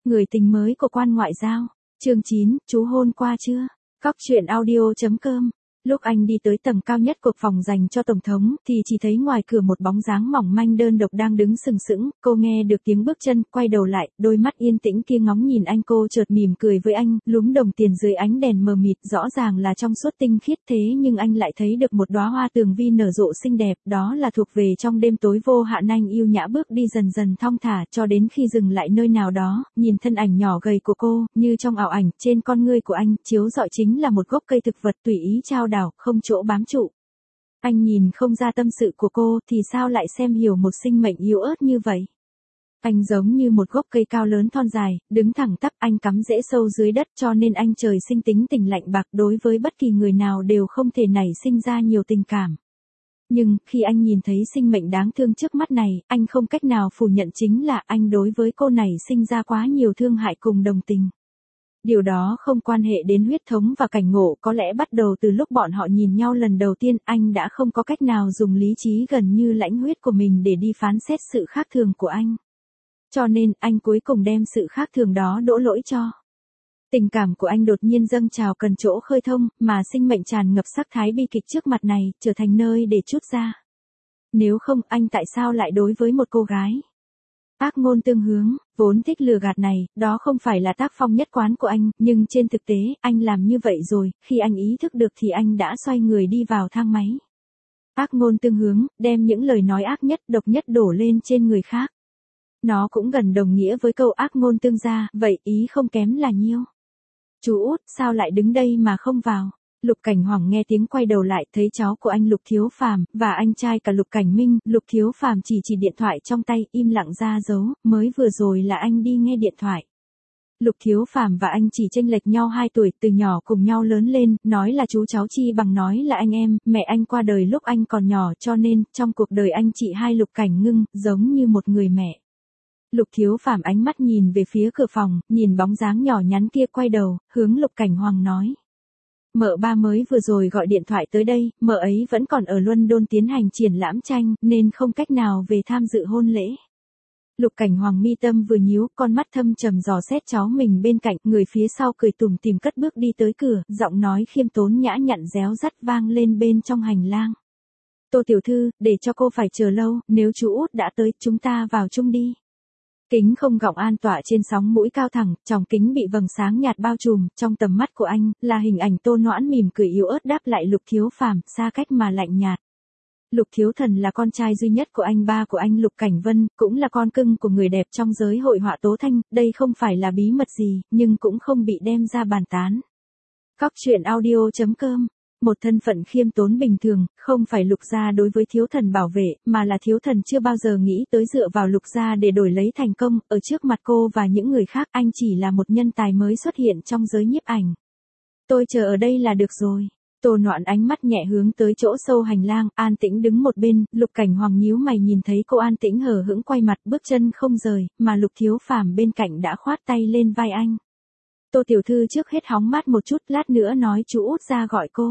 Người tình mới của quan ngoại giao. Chương 9, chú hôn qua chưa? Cóc truyện audio.com. Lúc anh đi tới tầng cao nhất của phòng dành cho tổng thống thì chỉ thấy ngoài cửa một bóng dáng mỏng manh đơn độc đang đứng sừng sững. Cô nghe được tiếng bước chân, quay đầu lại, đôi mắt yên tĩnh kia ngóng nhìn anh. Cô chợt mỉm cười với anh, lúm đồng tiền dưới ánh đèn mờ mịt, rõ ràng là trong suốt tinh khiết, thế nhưng anh lại thấy được một đóa hoa tường vi nở rộ xinh đẹp, đó là thuộc về trong đêm tối vô hạn. Anh yêu nhã bước đi dần dần thong thả cho đến khi dừng lại nơi nào đó, nhìn thân ảnh nhỏ gầy của cô, như trong ảo ảnh, trên con ngươi của anh chiếu rọi chính là một gốc cây thực vật tùy ý trao đảo, không chỗ bám trụ. Anh nhìn không ra tâm sự của cô thì sao lại xem hiểu một sinh mệnh yếu ớt như vậy. Anh giống như một gốc cây cao lớn thon dài, đứng thẳng tắp, anh cắm rễ sâu dưới đất cho nên anh trời sinh tính tình lạnh bạc, đối với bất kỳ người nào đều không thể nảy sinh ra nhiều tình cảm. Nhưng, khi anh nhìn thấy sinh mệnh đáng thương trước mắt này, anh không cách nào phủ nhận chính là anh đối với cô này sinh ra quá nhiều thương hại cùng đồng tình. Điều đó không quan hệ đến huyết thống và cảnh ngộ, có lẽ bắt đầu từ lúc bọn họ nhìn nhau lần đầu tiên, anh đã không có cách nào dùng lý trí gần như lãnh huyết của mình để đi phán xét sự khác thường của anh. Cho nên, anh cuối cùng đem sự khác thường đó đổ lỗi cho. Tình cảm của anh đột nhiên dâng trào cần chỗ khơi thông, mà sinh mệnh tràn ngập sắc thái bi kịch trước mặt này, trở thành nơi để trút ra. Nếu không, anh tại sao lại đối với một cô gái ác ngôn tương hướng, vốn thích lừa gạt này, đó không phải là tác phong nhất quán của anh, nhưng trên thực tế, anh làm như vậy rồi, khi anh ý thức được thì anh đã xoay người đi vào thang máy. Ác ngôn tương hướng, đem những lời nói ác nhất, độc nhất đổ lên trên người khác. Nó cũng gần đồng nghĩa với câu ác ngôn tương gia, vậy ý không kém là nhiêu. Chú út, sao lại đứng đây mà không vào? Lục Cảnh Hoàng nghe tiếng quay đầu lại, thấy cháu của anh Lục Thiếu Phàm và anh trai cả Lục Cảnh Minh. Lục Thiếu Phàm chỉ điện thoại trong tay, im lặng ra dấu, mới vừa rồi là anh đi nghe điện thoại. Lục Thiếu Phàm và anh chỉ chênh lệch nhau 2 tuổi, từ nhỏ cùng nhau lớn lên, nói là chú cháu chi bằng nói là anh em. Mẹ anh qua đời lúc anh còn nhỏ cho nên, trong cuộc đời anh chị hai Lục Cảnh Ngưng, giống như một người mẹ. Lục Thiếu Phàm ánh mắt nhìn về phía cửa phòng, nhìn bóng dáng nhỏ nhắn kia quay đầu, hướng Lục Cảnh Hoàng nói. Mợ ba mới vừa rồi gọi điện thoại tới đây, mợ ấy vẫn còn ở London tiến hành triển lãm tranh, nên không cách nào về tham dự hôn lễ. Lục Cảnh Hoàng mi tâm vừa nhíu, con mắt thâm trầm dò xét cháu mình bên cạnh, người phía sau cười tủm tỉm cất bước đi tới cửa, giọng nói khiêm tốn nhã nhặn réo rắt vang lên bên trong hành lang. Tô tiểu thư, để cho cô phải chờ lâu, nếu chú út đã tới, chúng ta vào chung đi. Kính không gọng an tọa trên sóng mũi cao thẳng, tròng kính bị vầng sáng nhạt bao trùm, trong tầm mắt của anh, là hình ảnh Tô Noãn mỉm cười yếu ớt đáp lại Lục Thiếu Phàm, xa cách mà lạnh nhạt. Lục Thiếu Thần là con trai duy nhất của anh ba của anh Lục Cảnh Vân, cũng là con cưng của người đẹp trong giới hội họa tố thanh, đây không phải là bí mật gì, nhưng cũng không bị đem ra bàn tán. Cóc truyện audio.com. Một thân phận khiêm tốn bình thường, không phải Lục gia đối với Thiếu Thần bảo vệ, mà là Thiếu Thần chưa bao giờ nghĩ tới dựa vào Lục gia để đổi lấy thành công, ở trước mặt cô và những người khác anh chỉ là một nhân tài mới xuất hiện trong giới nhiếp ảnh. Tôi chờ ở đây là được rồi. Tô Noãn ánh mắt nhẹ hướng tới chỗ sâu hành lang, an tĩnh đứng một bên, Lục Cảnh Hoàng nhíu mày nhìn thấy cô an tĩnh hờ hững quay mặt bước chân không rời, mà Lục Thiếu Phàm bên cạnh đã khoát tay lên vai anh. Tô tiểu thư trước hết hóng mát một chút, lát nữa nói chú út ra gọi cô.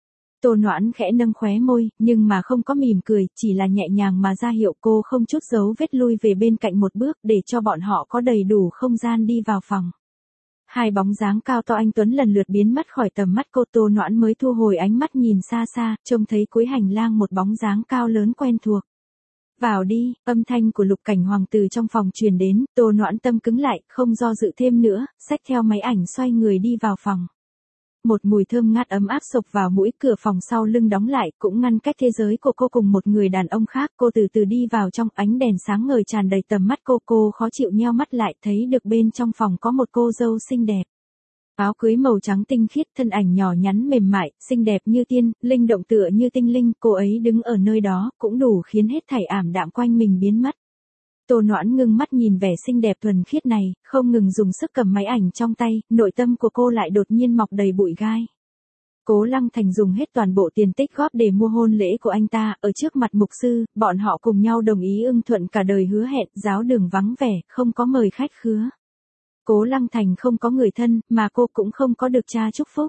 Tô Noãn khẽ nâng khóe môi, nhưng mà không có mỉm cười, chỉ là nhẹ nhàng mà ra hiệu cô không chút giấu vết lui về bên cạnh một bước để cho bọn họ có đầy đủ không gian đi vào phòng. Hai bóng dáng cao to anh tuấn lần lượt biến mất khỏi tầm mắt cô. Tô Noãn mới thu hồi ánh mắt nhìn xa xa, trông thấy cuối hành lang một bóng dáng cao lớn quen thuộc. Vào đi, âm thanh của Lục Cảnh Hoàng từ trong phòng truyền đến, Tô Noãn tâm cứng lại, không do dự thêm nữa, xách theo máy ảnh xoay người đi vào phòng. Một mùi thơm ngát ấm áp xộc vào mũi, cửa phòng sau lưng đóng lại, cũng ngăn cách thế giới của cô cùng một người đàn ông khác. Cô từ từ đi vào trong, ánh đèn sáng ngời tràn đầy tầm mắt cô khó chịu nheo mắt lại, thấy được bên trong phòng có một cô dâu xinh đẹp. Áo cưới màu trắng tinh khiết, thân ảnh nhỏ nhắn mềm mại, xinh đẹp như tiên, linh động tựa như tinh linh, cô ấy đứng ở nơi đó, cũng đủ khiến hết thảy ảm đạm quanh mình biến mất. Tô Noãn ngưng mắt nhìn vẻ xinh đẹp thuần khiết này, không ngừng dùng sức cầm máy ảnh trong tay, nội tâm của cô lại đột nhiên mọc đầy bụi gai. Cố Lăng Thành dùng hết toàn bộ tiền tích góp để mua hôn lễ của anh ta, ở trước mặt mục sư, bọn họ cùng nhau đồng ý ưng thuận cả đời hứa hẹn, giáo đường vắng vẻ, không có mời khách khứa. Cố Lăng Thành không có người thân, mà cô cũng không có được cha chúc phúc.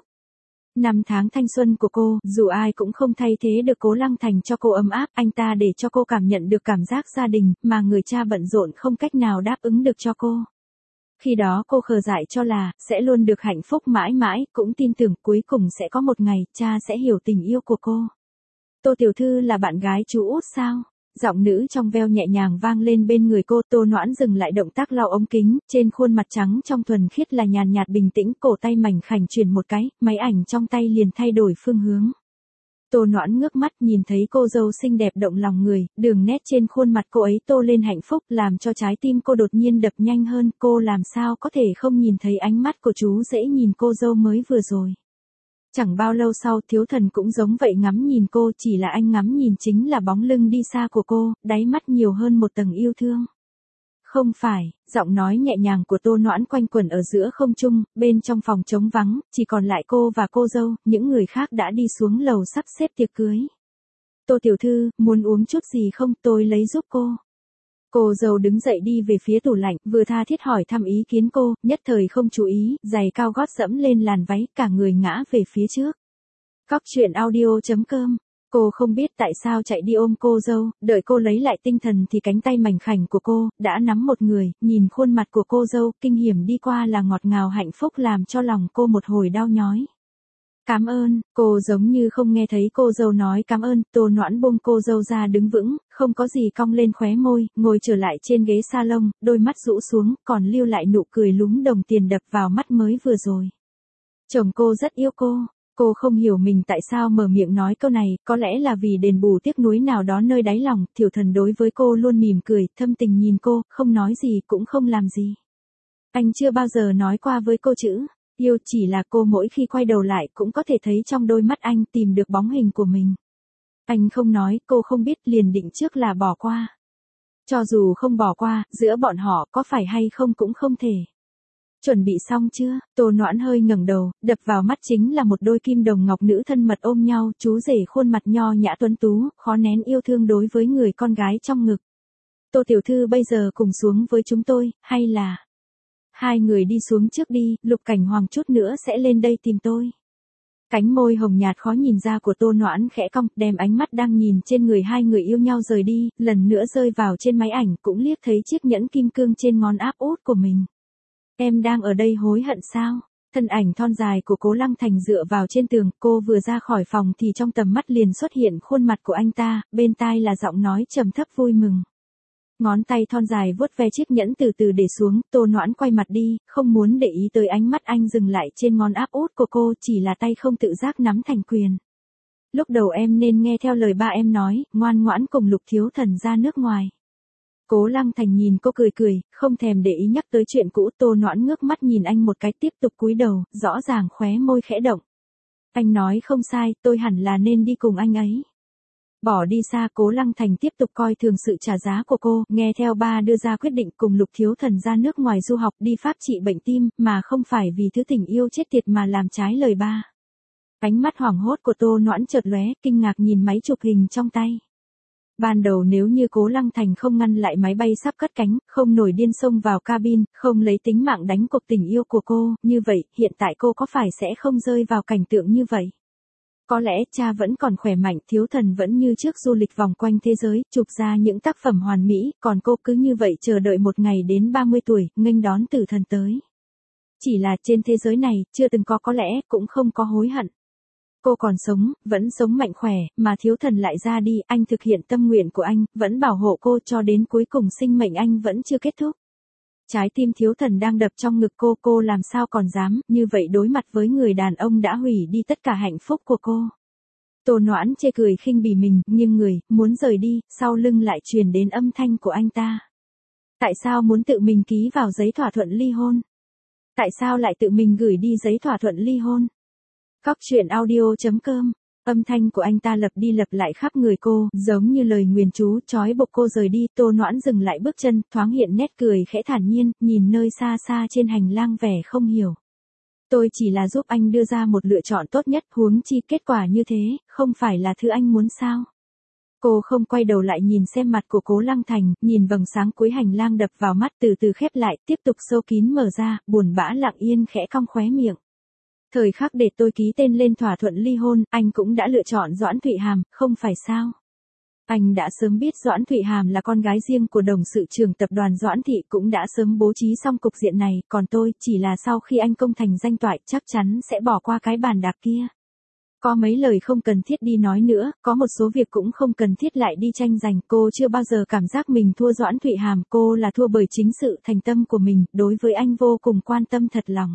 5 tháng thanh xuân của cô, dù ai cũng không thay thế được Cố Lăng Thành cho cô ấm áp, anh ta để cho cô cảm nhận được cảm giác gia đình, mà người cha bận rộn không cách nào đáp ứng được cho cô. Khi đó cô khờ dại cho là, sẽ luôn được hạnh phúc mãi mãi, cũng tin tưởng cuối cùng sẽ có một ngày, cha sẽ hiểu tình yêu của cô. Tô tiểu thư là bạn gái chú út sao? Giọng nữ trong veo nhẹ nhàng vang lên bên người cô. Tô Noãn dừng lại động tác lau ống kính, trên khuôn mặt trắng trong thuần khiết là nhàn nhạt bình tĩnh, cổ tay mảnh khảnh chuyển một cái, máy ảnh trong tay liền thay đổi phương hướng. Tô Noãn ngước mắt nhìn thấy cô dâu xinh đẹp động lòng người, đường nét trên khuôn mặt cô ấy tô lên hạnh phúc làm cho trái tim cô đột nhiên đập nhanh hơn, cô làm sao có thể không nhìn thấy ánh mắt của chú rể nhìn cô dâu mới vừa rồi. Chẳng bao lâu sau Thiếu Thần cũng giống vậy ngắm nhìn cô, chỉ là anh ngắm nhìn chính là bóng lưng đi xa của cô, đáy mắt nhiều hơn một tầng yêu thương. Không phải, giọng nói nhẹ nhàng của Tô Noãn quanh quẩn ở giữa không trung, bên trong phòng trống vắng, chỉ còn lại cô và cô dâu, những người khác đã đi xuống lầu sắp xếp tiệc cưới. Tô tiểu thư, muốn uống chút gì không, tôi lấy giúp cô. Cô dâu đứng dậy đi về phía tủ lạnh, vừa tha thiết hỏi thăm ý kiến cô, nhất thời không chú ý, giày cao gót dẫm lên làn váy, cả người ngã về phía trước. Cóc truyện audio.com. Cô không biết tại sao chạy đi ôm cô dâu, đợi cô lấy lại tinh thần thì cánh tay mảnh khảnh của cô, đã nắm một người, nhìn khuôn mặt của cô dâu, kinh hiểm đi qua là ngọt ngào hạnh phúc làm cho lòng cô một hồi đau nhói. Cảm ơn, cô giống như không nghe thấy cô dâu nói cảm ơn, Tô Noãn buông cô dâu ra đứng vững, không có gì cong lên khóe môi, ngồi trở lại trên ghế salon, đôi mắt rũ xuống, còn lưu lại nụ cười lúm đồng tiền đập vào mắt mới vừa rồi. Chồng cô rất yêu cô không hiểu mình tại sao mở miệng nói câu này, có lẽ là vì đền bù tiếc nuối nào đó nơi đáy lòng, Thiểu Thần đối với cô luôn mỉm cười, thâm tình nhìn cô, không nói gì cũng không làm gì. Anh chưa bao giờ nói qua với cô chữ yêu, chỉ là cô mỗi khi quay đầu lại cũng có thể thấy trong đôi mắt anh tìm được bóng hình của mình. Anh không nói, cô không biết, liền định trước là bỏ qua. Cho dù không bỏ qua, giữa bọn họ có phải hay không cũng không thể. Chuẩn bị xong chưa? Tô Noãn hơi ngẩng đầu, đập vào mắt chính là một đôi kim đồng ngọc nữ thân mật ôm nhau, chú rể khuôn mặt nho nhã tuấn tú, khó nén yêu thương đối với người con gái trong ngực. Tô tiểu thư bây giờ cùng xuống với chúng tôi, hay là... Hai người đi xuống trước đi, Lục Cảnh Hoàng chút nữa sẽ lên đây tìm tôi. Cánh môi hồng nhạt khó nhìn ra của Tô Noãn khẽ cong, đem ánh mắt đang nhìn trên người hai người yêu nhau rời đi, lần nữa rơi vào trên máy ảnh, cũng liếc thấy chiếc nhẫn kim cương trên ngón áp út của mình. Em đang ở đây hối hận sao? Thân ảnh thon dài của Cố Lăng Thành dựa vào trên tường, cô vừa ra khỏi phòng thì trong tầm mắt liền xuất hiện khuôn mặt của anh ta, bên tai là giọng nói trầm thấp vui mừng. Ngón tay thon dài vuốt ve chiếc nhẫn từ từ để xuống, Tô Noãn quay mặt đi, không muốn để ý tới ánh mắt anh dừng lại trên ngón áp út của cô, chỉ là tay không tự giác nắm thành quyền. Lúc đầu em nên nghe theo lời ba em nói, ngoan ngoãn cùng Lục thiếu thần ra nước ngoài. Cố Lăng Thành nhìn cô cười cười, không thèm để ý nhắc tới chuyện cũ. Tô Noãn ngước mắt nhìn anh một cái, tiếp tục cúi đầu, rõ ràng khóe môi khẽ động. Anh nói không sai, tôi hẳn là nên đi cùng anh ấy. Bỏ đi xa. Cố Lăng Thành tiếp tục coi thường sự trả giá của cô, nghe theo ba đưa ra quyết định cùng Lục thiếu thần ra nước ngoài du học, đi Pháp trị bệnh tim, mà không phải vì thứ tình yêu chết tiệt mà làm trái lời ba. Ánh mắt hoảng hốt của Tô Noãn chợt lóe, kinh ngạc nhìn máy chụp hình trong tay. Ban đầu nếu như Cố Lăng Thành không ngăn lại máy bay sắp cất cánh, không nổi điên xông vào cabin, không lấy tính mạng đánh cuộc tình yêu của cô, như vậy, hiện tại cô có phải sẽ không rơi vào cảnh tượng như vậy? Có lẽ cha vẫn còn khỏe mạnh, thiếu thần vẫn như trước du lịch vòng quanh thế giới, chụp ra những tác phẩm hoàn mỹ, còn cô cứ như vậy chờ đợi một ngày đến 30 tuổi, nghênh đón tử thần tới. Chỉ là trên thế giới này, chưa từng có lẽ, cũng không có hối hận. Cô còn sống, vẫn sống mạnh khỏe, mà thiếu thần lại ra đi, anh thực hiện tâm nguyện của anh, vẫn bảo hộ cô cho đến cuối cùng sinh mệnh anh vẫn chưa kết thúc. Trái tim thiếu thần đang đập trong ngực cô làm sao còn dám, như vậy đối mặt với người đàn ông đã hủy đi tất cả hạnh phúc của cô. Tô Noãn chê cười khinh bỉ mình, nghiêng người, muốn rời đi, sau lưng lại truyền đến âm thanh của anh ta. Tại sao muốn tự mình ký vào giấy thỏa thuận ly hôn? Tại sao lại tự mình gửi đi giấy thỏa thuận ly hôn? Cóc truyện audio.com. Âm thanh của anh ta lặp đi lặp lại khắp người cô, giống như lời nguyền chú, trói buộc cô rời đi. Tô Noãn dừng lại bước chân, thoáng hiện nét cười khẽ thản nhiên, nhìn nơi xa xa trên hành lang vẻ không hiểu. Tôi chỉ là giúp anh đưa ra một lựa chọn tốt nhất, huống chi kết quả như thế, không phải là thứ anh muốn sao? Cô không quay đầu lại nhìn xem mặt của Cố Lăng Thành, nhìn vầng sáng cuối hành lang đập vào mắt từ từ khép lại, tiếp tục sâu kín mở ra, buồn bã lặng yên khẽ cong khóe miệng. Thời khắc để tôi ký tên lên thỏa thuận ly hôn, anh cũng đã lựa chọn Doãn Thụy Hàm, không phải sao? Anh đã sớm biết Doãn Thụy Hàm là con gái riêng của đồng sự trưởng tập đoàn Doãn Thị, cũng đã sớm bố trí xong cục diện này, còn tôi chỉ là sau khi anh công thành danh toại chắc chắn sẽ bỏ qua cái bàn đạp kia. Có mấy lời không cần thiết đi nói nữa, có một số việc cũng không cần thiết lại đi tranh giành. Cô chưa bao giờ cảm giác mình thua Doãn Thụy Hàm, cô là thua bởi chính sự thành tâm của mình, đối với anh vô cùng quan tâm thật lòng.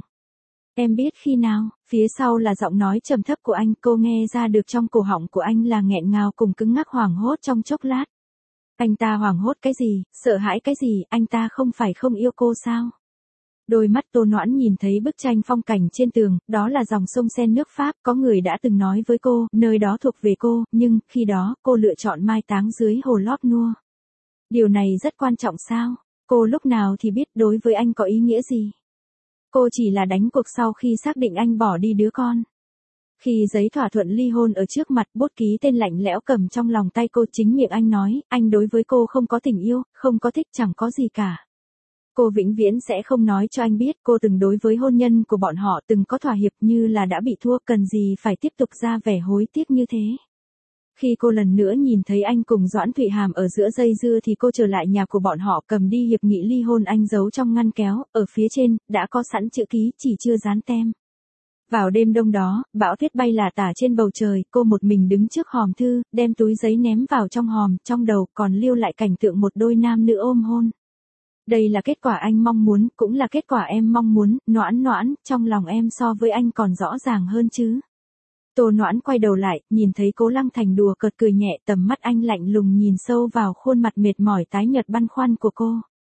Em biết khi nào, phía sau là giọng nói trầm thấp của anh, cô nghe ra được trong cổ họng của anh là nghẹn ngào cùng cứng ngắc hoảng hốt trong chốc lát. Anh ta hoảng hốt cái gì, sợ hãi cái gì, anh ta không phải không yêu cô sao? Đôi mắt Tô Noãn nhìn thấy bức tranh phong cảnh trên tường, đó là dòng sông Sen nước Pháp, có người đã từng nói với cô, nơi đó thuộc về cô, nhưng, khi đó, cô lựa chọn mai táng dưới hồ Lót Nua. Điều này rất quan trọng sao? Cô lúc nào thì biết đối với anh có ý nghĩa gì? Cô chỉ là đánh cuộc sau khi xác định anh bỏ đi đứa con. Khi giấy thỏa thuận ly hôn ở trước mặt, bút ký tên lạnh lẽo cầm trong lòng tay cô, chính miệng anh nói, anh đối với cô không có tình yêu, không có thích, chẳng có gì cả. Cô vĩnh viễn sẽ không nói cho anh biết cô từng đối với hôn nhân của bọn họ từng có thỏa hiệp, như là đã bị thua, cần gì phải tiếp tục ra vẻ hối tiếc như thế. Khi cô lần nữa nhìn thấy anh cùng Doãn Thụy Hàm ở giữa dây dưa thì cô trở lại nhà của bọn họ, cầm đi hiệp nghị ly hôn anh giấu trong ngăn kéo, ở phía trên, đã có sẵn chữ ký, chỉ chưa dán tem. Vào đêm đông đó, bão tuyết bay lả tả trên bầu trời, cô một mình đứng trước hòm thư, đem túi giấy ném vào trong hòm, trong đầu còn lưu lại cảnh tượng một đôi nam nữ ôm hôn. Đây là kết quả anh mong muốn, cũng là kết quả em mong muốn, Noãn Noãn, trong lòng em so với anh còn rõ ràng hơn chứ. Tô Noãn quay đầu lại, nhìn thấy Cố Lăng Thành đùa cợt cười nhẹ, tầm mắt anh lạnh lùng nhìn sâu vào khuôn mặt mệt mỏi tái nhợt băn khoăn của cô.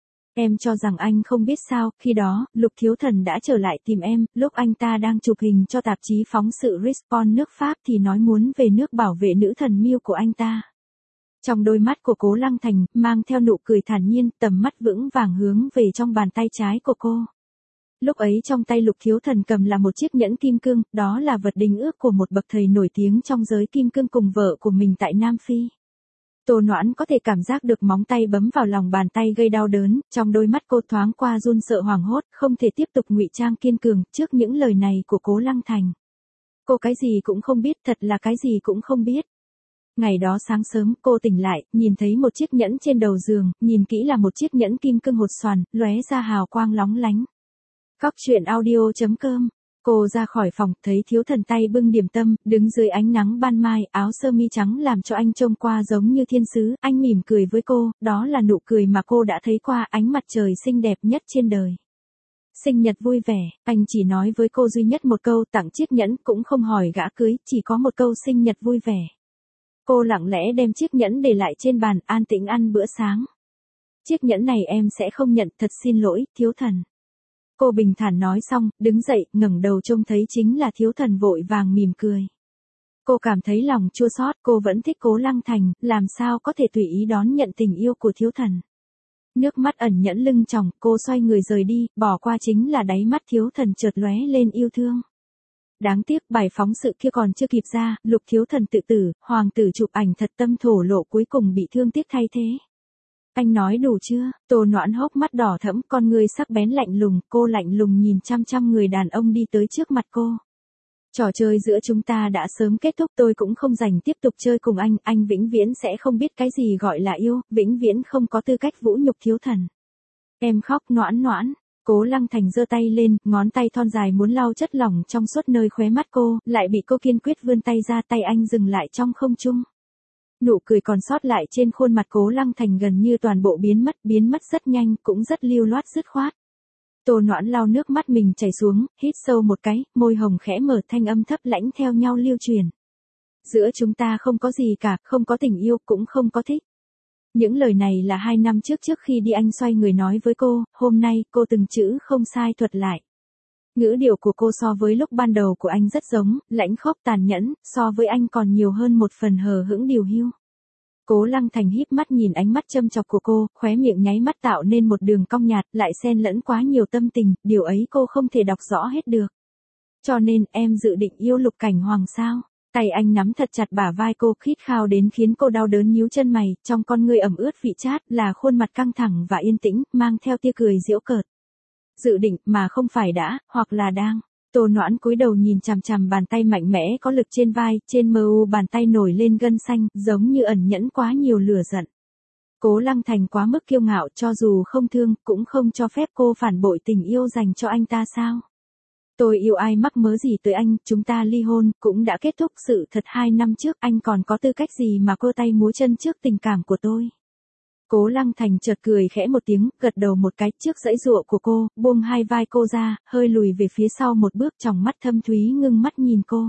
Em cho rằng anh không biết sao, khi đó, Lục Thiếu Thần đã trở lại tìm em, lúc anh ta đang chụp hình cho tạp chí phóng sự Respawn nước Pháp thì nói muốn về nước bảo vệ nữ thần Miu của anh ta. Trong đôi mắt của Cố Lăng Thành, mang theo nụ cười thản nhiên, tầm mắt vững vàng hướng về trong bàn tay trái của cô. Lúc ấy trong tay Lục Thiếu Thần cầm là một chiếc nhẫn kim cương, đó là vật đính ước của một bậc thầy nổi tiếng trong giới kim cương cùng vợ của mình tại Nam Phi. Tô Noãn có thể cảm giác được móng tay bấm vào lòng bàn tay gây đau đớn, trong đôi mắt cô thoáng qua run sợ hoảng hốt, không thể tiếp tục ngụy trang kiên cường trước những lời này của Cố Lăng Thành. Cô cái gì cũng không biết, thật là cái gì cũng không biết. Ngày đó sáng sớm, cô tỉnh lại, nhìn thấy một chiếc nhẫn trên đầu giường, nhìn kỹ là một chiếc nhẫn kim cương hột xoàn, lóe ra hào quang lóng lánh. Cóc truyện audio.com. Cô ra khỏi phòng, thấy Thiếu Thần tay bưng điểm tâm, đứng dưới ánh nắng ban mai, áo sơ mi trắng làm cho anh trông qua giống như thiên sứ, anh mỉm cười với cô, đó là nụ cười mà cô đã thấy qua, ánh mặt trời xinh đẹp nhất trên đời. Sinh nhật vui vẻ, anh chỉ nói với cô duy nhất một câu, tặng chiếc nhẫn, cũng không hỏi gã cưới, chỉ có một câu sinh nhật vui vẻ. Cô lặng lẽ đem chiếc nhẫn để lại trên bàn, an tĩnh ăn bữa sáng. Chiếc nhẫn này em sẽ không nhận, thật xin lỗi, Thiếu Thần. Cô bình thản nói xong, đứng dậy, ngẩng đầu trông thấy chính là Thiếu Thần vội vàng mỉm cười. Cô cảm thấy lòng chua xót, cô vẫn thích Cố Lăng Thành, làm sao có thể tùy ý đón nhận tình yêu của Thiếu Thần. Nước mắt ẩn nhẫn lưng tròng, cô xoay người rời đi, bỏ qua chính là đáy mắt Thiếu Thần chợt lóe lên yêu thương. Đáng tiếc bài phóng sự kia còn chưa kịp ra, Lục Thiếu Thần tự tử, hoàng tử chụp ảnh thật tâm thổ lộ cuối cùng bị thương tiếc thay thế. Anh nói đủ chưa? Tô Noãn hốc mắt đỏ thẫm, con người sắc bén lạnh lùng, cô lạnh lùng nhìn chăm chăm người đàn ông đi tới trước mặt cô. Trò chơi giữa chúng ta đã sớm kết thúc, tôi cũng không rảnh tiếp tục chơi cùng anh vĩnh viễn sẽ không biết cái gì gọi là yêu, vĩnh viễn không có tư cách vũ nhục Thiếu Thần. Em khóc Noãn Noãn. Cố Lăng Thành giơ tay lên, ngón tay thon dài muốn lau chất lỏng trong suốt nơi khóe mắt cô, lại bị cô kiên quyết vươn tay ra, tay anh dừng lại trong không trung. Nụ cười còn sót lại trên khuôn mặt Cố Lăng Thành gần như toàn bộ biến mất rất nhanh, cũng rất lưu loát dứt khoát. Tô Noãn lau nước mắt mình chảy xuống, hít sâu một cái, môi hồng khẽ mở, thanh âm thấp lãnh theo nhau lưu truyền. Giữa chúng ta không có gì cả, không có tình yêu, cũng không có thích. Những lời này là 2 năm trước khi đi anh xoay người nói với cô, hôm nay, cô từng chữ không sai thuật lại. Ngữ điệu của cô so với lúc ban đầu của anh rất giống, lãnh khốc tàn nhẫn, so với anh còn nhiều hơn một phần hờ hững điều hiu. Cố Lăng Thành híp mắt nhìn ánh mắt châm chọc của cô, khóe miệng nháy mắt tạo nên một đường cong nhạt, lại xen lẫn quá nhiều tâm tình, điều ấy cô không thể đọc rõ hết được. Cho nên, em dự định yêu Lục Cảnh Hoàng sao? Tay anh nắm thật chặt bả vai cô, khít khao đến khiến cô đau đớn nhíu chân mày, trong con ngươi ẩm ướt vị chát, là khuôn mặt căng thẳng và yên tĩnh, mang theo tia cười giễu cợt. Dự định, mà không phải đã, hoặc là đang. Tô Noãn cúi đầu nhìn chằm chằm bàn tay mạnh mẽ có lực trên vai, trên mờ u bàn tay nổi lên gân xanh, giống như ẩn nhẫn quá nhiều lửa giận. Cố Lăng Thành quá mức kiêu ngạo, cho dù không thương, cũng không cho phép cô phản bội tình yêu dành cho anh ta sao? Tôi yêu ai mắc mớ gì tới anh, chúng ta ly hôn, cũng đã kết thúc sự thật 2 năm trước, anh còn có tư cách gì mà cơ tay múa chân trước tình cảm của tôi? Cố Lăng Thành chợt cười khẽ một tiếng, gật đầu một cái trước giãy giụa của cô, buông hai vai cô ra, hơi lùi về phía sau một bước, tròng mắt thâm thúy ngưng mắt nhìn cô.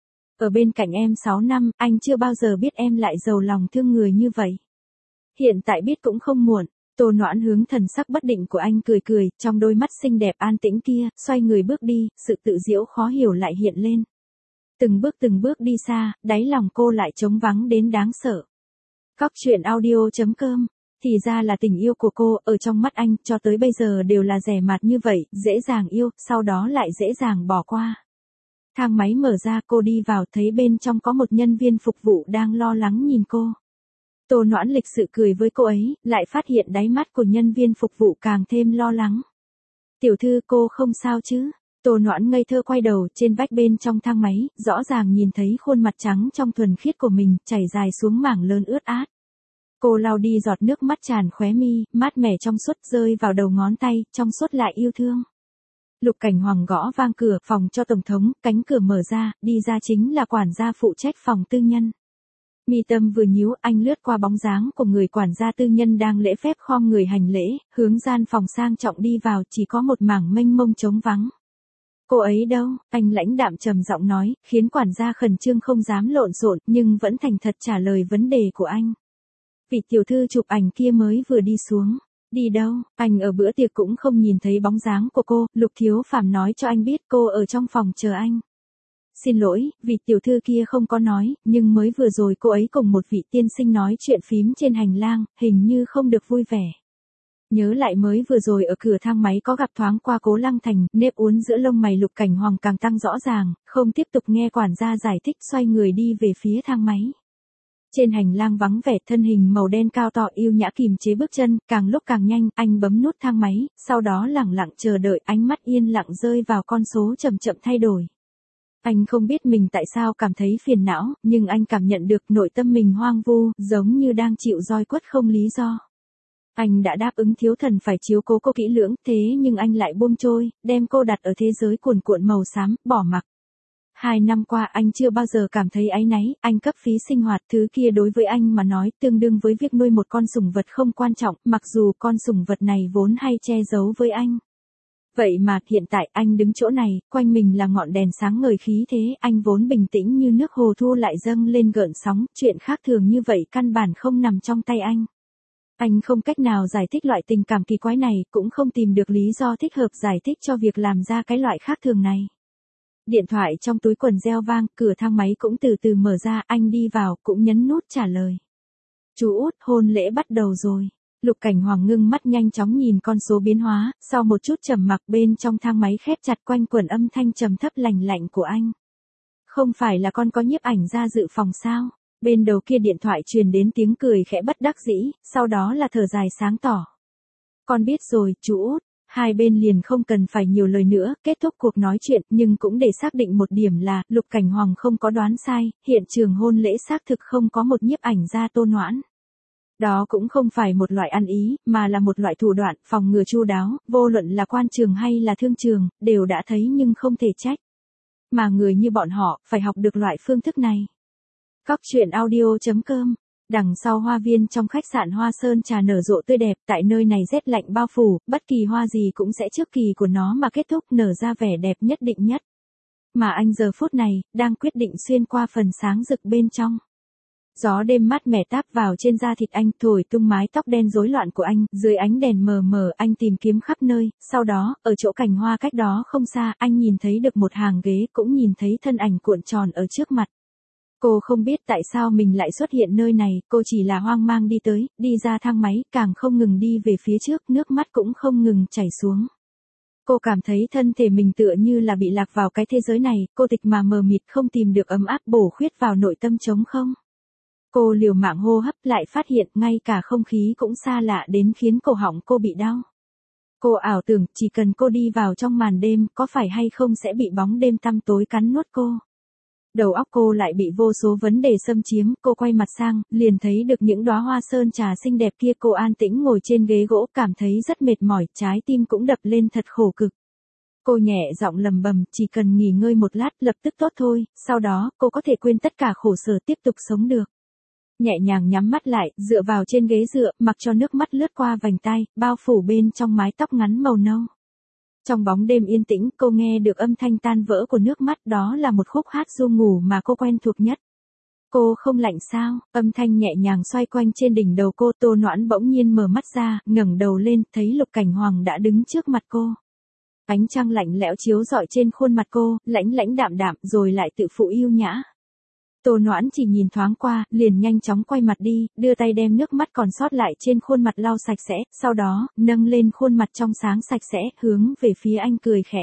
Ở bên cạnh em 6 năm, anh chưa bao giờ biết em lại giàu lòng thương người như vậy. Hiện tại biết cũng không muộn. Tô Noãn hướng thần sắc bất định của anh cười cười, trong đôi mắt xinh đẹp an tĩnh kia, xoay người bước đi, sự tự giễu khó hiểu lại hiện lên. Từng bước đi xa, đáy lòng cô lại trống vắng đến đáng sợ. Cóc truyện audio.com. Thì ra là tình yêu của cô, ở trong mắt anh, cho tới bây giờ đều là rẻ mạt như vậy, dễ dàng yêu, sau đó lại dễ dàng bỏ qua. Thang máy mở ra, cô đi vào, thấy bên trong có một nhân viên phục vụ đang lo lắng nhìn cô. Tô Noãn lịch sự cười với cô ấy, lại phát hiện đáy mắt của nhân viên phục vụ càng thêm lo lắng. Tiểu thư, cô không sao chứ? Tô Noãn ngây thơ quay đầu, trên vách bên trong thang máy, rõ ràng nhìn thấy khuôn mặt trắng trong thuần khiết của mình, chảy dài xuống mảng lớn ướt át. Cô lau đi giọt nước mắt tràn khóe mi, mát mẻ trong suốt rơi vào đầu ngón tay, trong suốt lại yêu thương. Lục Cảnh Hoàng gõ vang cửa phòng cho tổng thống, cánh cửa mở ra, đi ra chính là quản gia phụ trách phòng tư nhân. Mi tâm vừa nhíu, anh lướt qua bóng dáng của người quản gia tư nhân đang lễ phép khom người hành lễ, hướng gian phòng sang trọng đi vào, chỉ có một mảng mênh mông trống vắng. Cô ấy đâu? Anh lãnh đạm trầm giọng nói, khiến quản gia khẩn trương không dám lộn xộn, nhưng vẫn thành thật trả lời vấn đề của anh. Vị tiểu thư chụp ảnh kia mới vừa đi xuống. Đi đâu? Anh ở bữa tiệc cũng không nhìn thấy bóng dáng của cô, Lục Thiếu Phàm nói cho anh biết cô ở trong phòng chờ anh. Xin lỗi, vị tiểu thư kia không có nói, nhưng mới vừa rồi cô ấy cùng một vị tiên sinh nói chuyện phím trên hành lang, hình như không được vui vẻ. Nhớ lại mới vừa rồi ở cửa thang máy có gặp thoáng qua Cố Lăng Thành, nếp uốn giữa lông mày Lục Cảnh Hoàng càng tăng rõ ràng, không tiếp tục nghe quản gia giải thích, xoay người đi về phía thang máy. Trên hành lang vắng vẻ, thân hình màu đen cao to yêu nhã kìm chế bước chân, càng lúc càng nhanh, anh bấm nút thang máy, sau đó lẳng lặng chờ đợi, ánh mắt yên lặng rơi vào con số chậm chậm thay đổi. Anh không biết mình tại sao cảm thấy phiền não, nhưng anh cảm nhận được nội tâm mình hoang vu, giống như đang chịu roi quất không lý do. Anh đã đáp ứng Thiếu Thần phải chiếu cố cô kỹ lưỡng, thế nhưng anh lại buông trôi, đem cô đặt ở thế giới cuồn cuộn màu xám, bỏ mặc. 2 năm qua anh chưa bao giờ cảm thấy áy náy, anh cấp phí sinh hoạt, thứ kia đối với anh mà nói tương đương với việc nuôi một con sủng vật không quan trọng, mặc dù con sủng vật này vốn hay che giấu với anh. Vậy mà, hiện tại anh đứng chỗ này, quanh mình là ngọn đèn sáng ngời khí thế, anh vốn bình tĩnh như nước hồ thu lại dâng lên gợn sóng, chuyện khác thường như vậy căn bản không nằm trong tay anh. Anh không cách nào giải thích loại tình cảm kỳ quái này, cũng không tìm được lý do thích hợp giải thích cho việc làm ra cái loại khác thường này. Điện thoại trong túi quần reo vang, cửa thang máy cũng từ từ mở ra, anh đi vào, cũng nhấn nút trả lời. Chú út, hôn lễ bắt đầu rồi. Lục Cảnh Hoàng ngưng mắt nhanh chóng nhìn con số biến hóa, sau một chút trầm mặc bên trong thang máy khép chặt quanh quẩn âm thanh trầm thấp lành lạnh của anh. Không phải là con có nhiếp ảnh ra dự phòng sao? Bên đầu kia điện thoại truyền đến tiếng cười khẽ bất đắc dĩ, sau đó là thở dài sáng tỏ. Con biết rồi, chú út. Hai bên liền không cần phải nhiều lời nữa, kết thúc cuộc nói chuyện, nhưng cũng để xác định một điểm là, Lục Cảnh Hoàng không có đoán sai, hiện trường hôn lễ xác thực không có một nhiếp ảnh gia Tô Noãn. Đó cũng không phải một loại ăn ý, mà là một loại thủ đoạn, phòng ngừa chu đáo, vô luận là quan trường hay là thương trường, đều đã thấy nhưng không thể trách. Mà người như bọn họ, phải học được loại phương thức này. Cóc truyện audio.com. Đằng sau hoa viên trong khách sạn Hoa Sơn trà nở rộ tươi đẹp, tại nơi này rét lạnh bao phủ, bất kỳ hoa gì cũng sẽ trước kỳ của nó mà kết thúc nở ra vẻ đẹp nhất định nhất. Mà anh giờ phút này, đang quyết định xuyên qua phần sáng rực bên trong. Gió đêm mát mẻ táp vào trên da thịt anh, thổi tung mái tóc đen rối loạn của anh, dưới ánh đèn mờ mờ anh tìm kiếm khắp nơi, sau đó, ở chỗ cành hoa cách đó không xa, anh nhìn thấy được một hàng ghế, cũng nhìn thấy thân ảnh cuộn tròn ở trước mặt. Cô không biết tại sao mình lại xuất hiện nơi này, cô chỉ là hoang mang đi tới, đi ra thang máy, càng không ngừng đi về phía trước, nước mắt cũng không ngừng chảy xuống. Cô cảm thấy thân thể mình tựa như là bị lạc vào cái thế giới này, cô tịch mà mờ mịt không tìm được ấm áp bổ khuyết vào nội tâm trống không. Cô liều mạng hô hấp lại phát hiện ngay cả không khí cũng xa lạ đến khiến cổ họng cô bị đau. Cô ảo tưởng chỉ cần cô đi vào trong màn đêm có phải hay không sẽ bị bóng đêm tăm tối cắn nuốt cô. Đầu óc cô lại bị vô số vấn đề xâm chiếm, cô quay mặt sang, liền thấy được những đóa hoa sơn trà xinh đẹp kia. Cô an tĩnh ngồi trên ghế gỗ cảm thấy rất mệt mỏi, trái tim cũng đập lên thật khổ cực. Cô nhẹ giọng lầm bầm, chỉ cần nghỉ ngơi một lát lập tức tốt thôi, sau đó cô có thể quên tất cả khổ sở tiếp tục sống được. Nhẹ nhàng nhắm mắt lại, dựa vào trên ghế dựa, mặc cho nước mắt lướt qua vành tai, bao phủ bên trong mái tóc ngắn màu nâu. Trong bóng đêm yên tĩnh, cô nghe được âm thanh tan vỡ của nước mắt, đó là một khúc hát ru ngủ mà cô quen thuộc nhất. Cô không lạnh sao? Âm thanh nhẹ nhàng xoay quanh trên đỉnh đầu cô. Tô Noãn bỗng nhiên mở mắt ra, ngẩng đầu lên, thấy Lục Cảnh Hoàng đã đứng trước mặt cô. Ánh trăng lạnh lẽo chiếu rọi trên khuôn mặt cô, lãnh lãnh đạm đạm, rồi lại tự phụ yêu nhã. Tô Noãn chỉ nhìn thoáng qua, liền nhanh chóng quay mặt đi, đưa tay đem nước mắt còn sót lại trên khuôn mặt lau sạch sẽ, sau đó, nâng lên khuôn mặt trong sáng sạch sẽ, hướng về phía anh cười khẽ.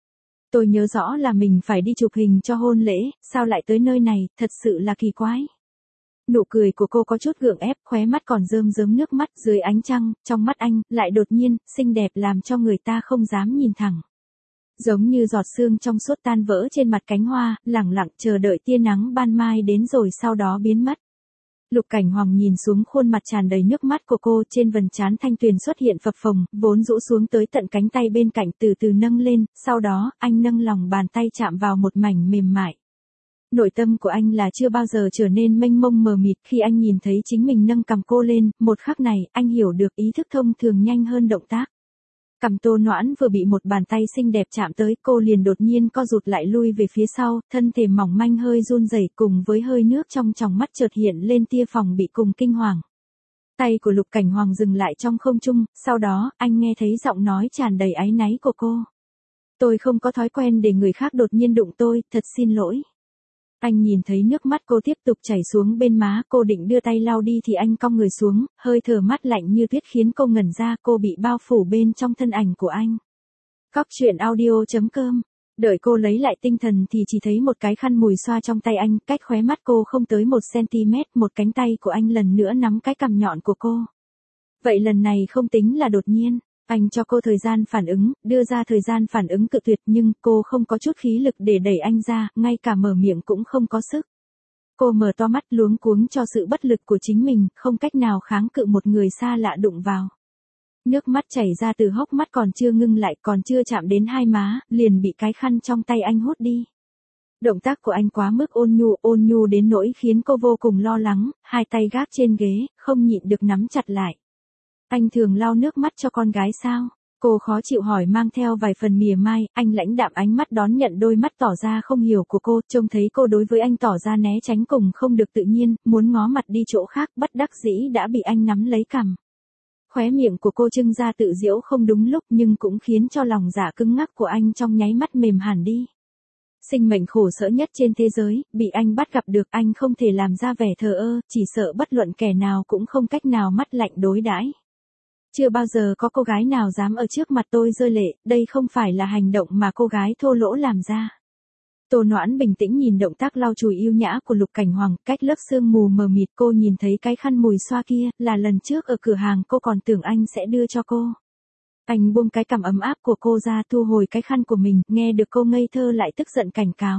Tôi nhớ rõ là mình phải đi chụp hình cho hôn lễ, sao lại tới nơi này, thật sự là kỳ quái. Nụ cười của cô có chút gượng ép, khóe mắt còn rơm rớm nước mắt, dưới ánh trăng, trong mắt anh, lại đột nhiên, xinh đẹp làm cho người ta không dám nhìn thẳng. Giống như giọt sương trong suốt tan vỡ trên mặt cánh hoa, lẳng lặng chờ đợi tia nắng ban mai đến rồi sau đó biến mất. Lục Cảnh Hoàng nhìn xuống khuôn mặt tràn đầy nước mắt của cô, trên vầng trán thanh tuyền xuất hiện phập phồng, vốn rũ xuống tới tận cánh tay bên cạnh từ từ nâng lên, sau đó, anh nâng lòng bàn tay chạm vào một mảnh mềm mại. Nội tâm của anh là chưa bao giờ trở nên mênh mông mờ mịt khi anh nhìn thấy chính mình nâng cằm cô lên, một khắc này, anh hiểu được ý thức thông thường nhanh hơn động tác. Cằm Tô Noãn vừa bị một bàn tay xinh đẹp chạm tới, cô liền đột nhiên co rụt lại lui về phía sau, thân thể mỏng manh hơi run rẩy, cùng với hơi nước trong tròng mắt chợt hiện lên tia phòng bị cùng kinh hoàng. Tay của Lục Cảnh Hoàng dừng lại trong không trung, sau đó, anh nghe thấy giọng nói tràn đầy áy náy của cô. Tôi không có thói quen để người khác đột nhiên đụng tôi, thật xin lỗi. Anh nhìn thấy nước mắt cô tiếp tục chảy xuống bên má, cô định đưa tay lau đi thì anh cong người xuống, hơi thở mát lạnh như tuyết khiến cô ngẩn ra, cô bị bao phủ bên trong thân ảnh của anh. Cóc truyện audio.com. Đợi cô lấy lại tinh thần thì chỉ thấy một cái khăn mùi xoa trong tay anh, cách khóe mắt cô không tới 1 cm, một cánh tay của anh lần nữa nắm cái cằm nhọn của cô. Vậy lần này không tính là đột nhiên. Anh cho cô thời gian phản ứng, đưa ra thời gian phản ứng cự tuyệt nhưng cô không có chút khí lực để đẩy anh ra, ngay cả mở miệng cũng không có sức. Cô mở to mắt luống cuống cho sự bất lực của chính mình, không cách nào kháng cự một người xa lạ đụng vào. Nước mắt chảy ra từ hốc mắt còn chưa ngưng lại, còn chưa chạm đến hai má, liền bị cái khăn trong tay anh hút đi. Động tác của anh quá mức ôn nhu đến nỗi khiến cô vô cùng lo lắng, hai tay gác trên ghế, không nhịn được nắm chặt lại. Anh thường lau nước mắt cho con gái sao? Cô khó chịu hỏi mang theo vài phần mỉa mai, anh lãnh đạm ánh mắt đón nhận đôi mắt tỏ ra không hiểu của cô, trông thấy cô đối với anh tỏ ra né tránh cùng không được tự nhiên, muốn ngó mặt đi chỗ khác, bất đắc dĩ đã bị anh nắm lấy cằm. Khóe miệng của cô trưng ra tự giễu không đúng lúc nhưng cũng khiến cho lòng dạ cứng ngắc của anh trong nháy mắt mềm hẳn đi. Sinh mệnh khổ sở nhất trên thế giới, bị anh bắt gặp được anh không thể làm ra vẻ thờ ơ, chỉ sợ bất luận kẻ nào cũng không cách nào mắt lạnh đối đãi. Chưa bao giờ có cô gái nào dám ở trước mặt tôi rơi lệ, đây không phải là hành động mà cô gái thô lỗ làm ra. Tô Noãn bình tĩnh nhìn động tác lau chùi yêu nhã của Lục Cảnh Hoàng, cách lớp sương mù mờ mịt cô nhìn thấy cái khăn mùi xoa kia, là lần trước ở cửa hàng cô còn tưởng anh sẽ đưa cho cô. Anh buông cái cằm ấm áp của cô ra thu hồi cái khăn của mình, nghe được cô ngây thơ lại tức giận cảnh cáo.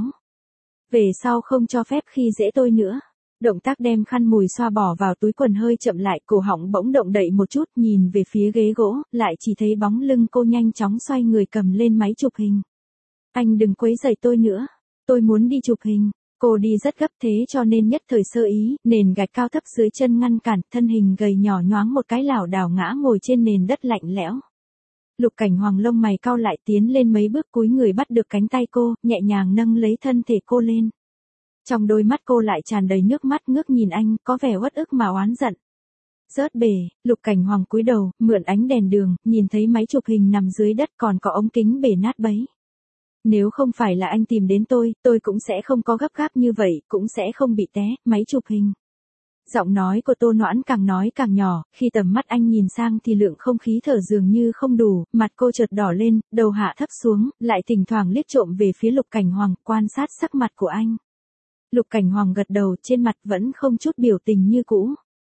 Về sau không cho phép khi dễ tôi nữa. Động tác đem khăn mùi xoa bỏ vào túi quần hơi chậm lại, cổ họng bỗng động đậy một chút, nhìn về phía ghế gỗ, lại chỉ thấy bóng lưng cô nhanh chóng xoay người cầm lên máy chụp hình. Anh đừng quấy rầy tôi nữa, tôi muốn đi chụp hình. Cô đi rất gấp thế cho nên nhất thời sơ ý, nền gạch cao thấp dưới chân ngăn cản, thân hình gầy nhỏ nhoáng một cái lảo đảo ngã ngồi trên nền đất lạnh lẽo. Lục Cảnh Hoàng lông mày cau lại tiến lên mấy bước cúi người bắt được cánh tay cô, nhẹ nhàng nâng lấy thân thể cô lên. Trong đôi mắt cô lại tràn đầy nước mắt ngước nhìn anh, có vẻ uất ức mà oán giận. Rớt bể, Lục Cảnh Hoàng cúi đầu, mượn ánh đèn đường, nhìn thấy máy chụp hình nằm dưới đất còn có ống kính bể nát bấy. Nếu không phải là anh tìm đến tôi cũng sẽ không có gấp gáp như vậy, cũng sẽ không bị té, máy chụp hình. Giọng nói của Tô Noãn càng nói càng nhỏ, khi tầm mắt anh nhìn sang thì lượng không khí thở dường như không đủ, mặt cô chợt đỏ lên, đầu hạ thấp xuống, lại thỉnh thoảng liếc trộm về phía Lục Cảnh Hoàng, quan sát sắc mặt của anh. Lục Cảnh Hoàng gật đầu, trên mặt vẫn không chút biểu tình như cũ.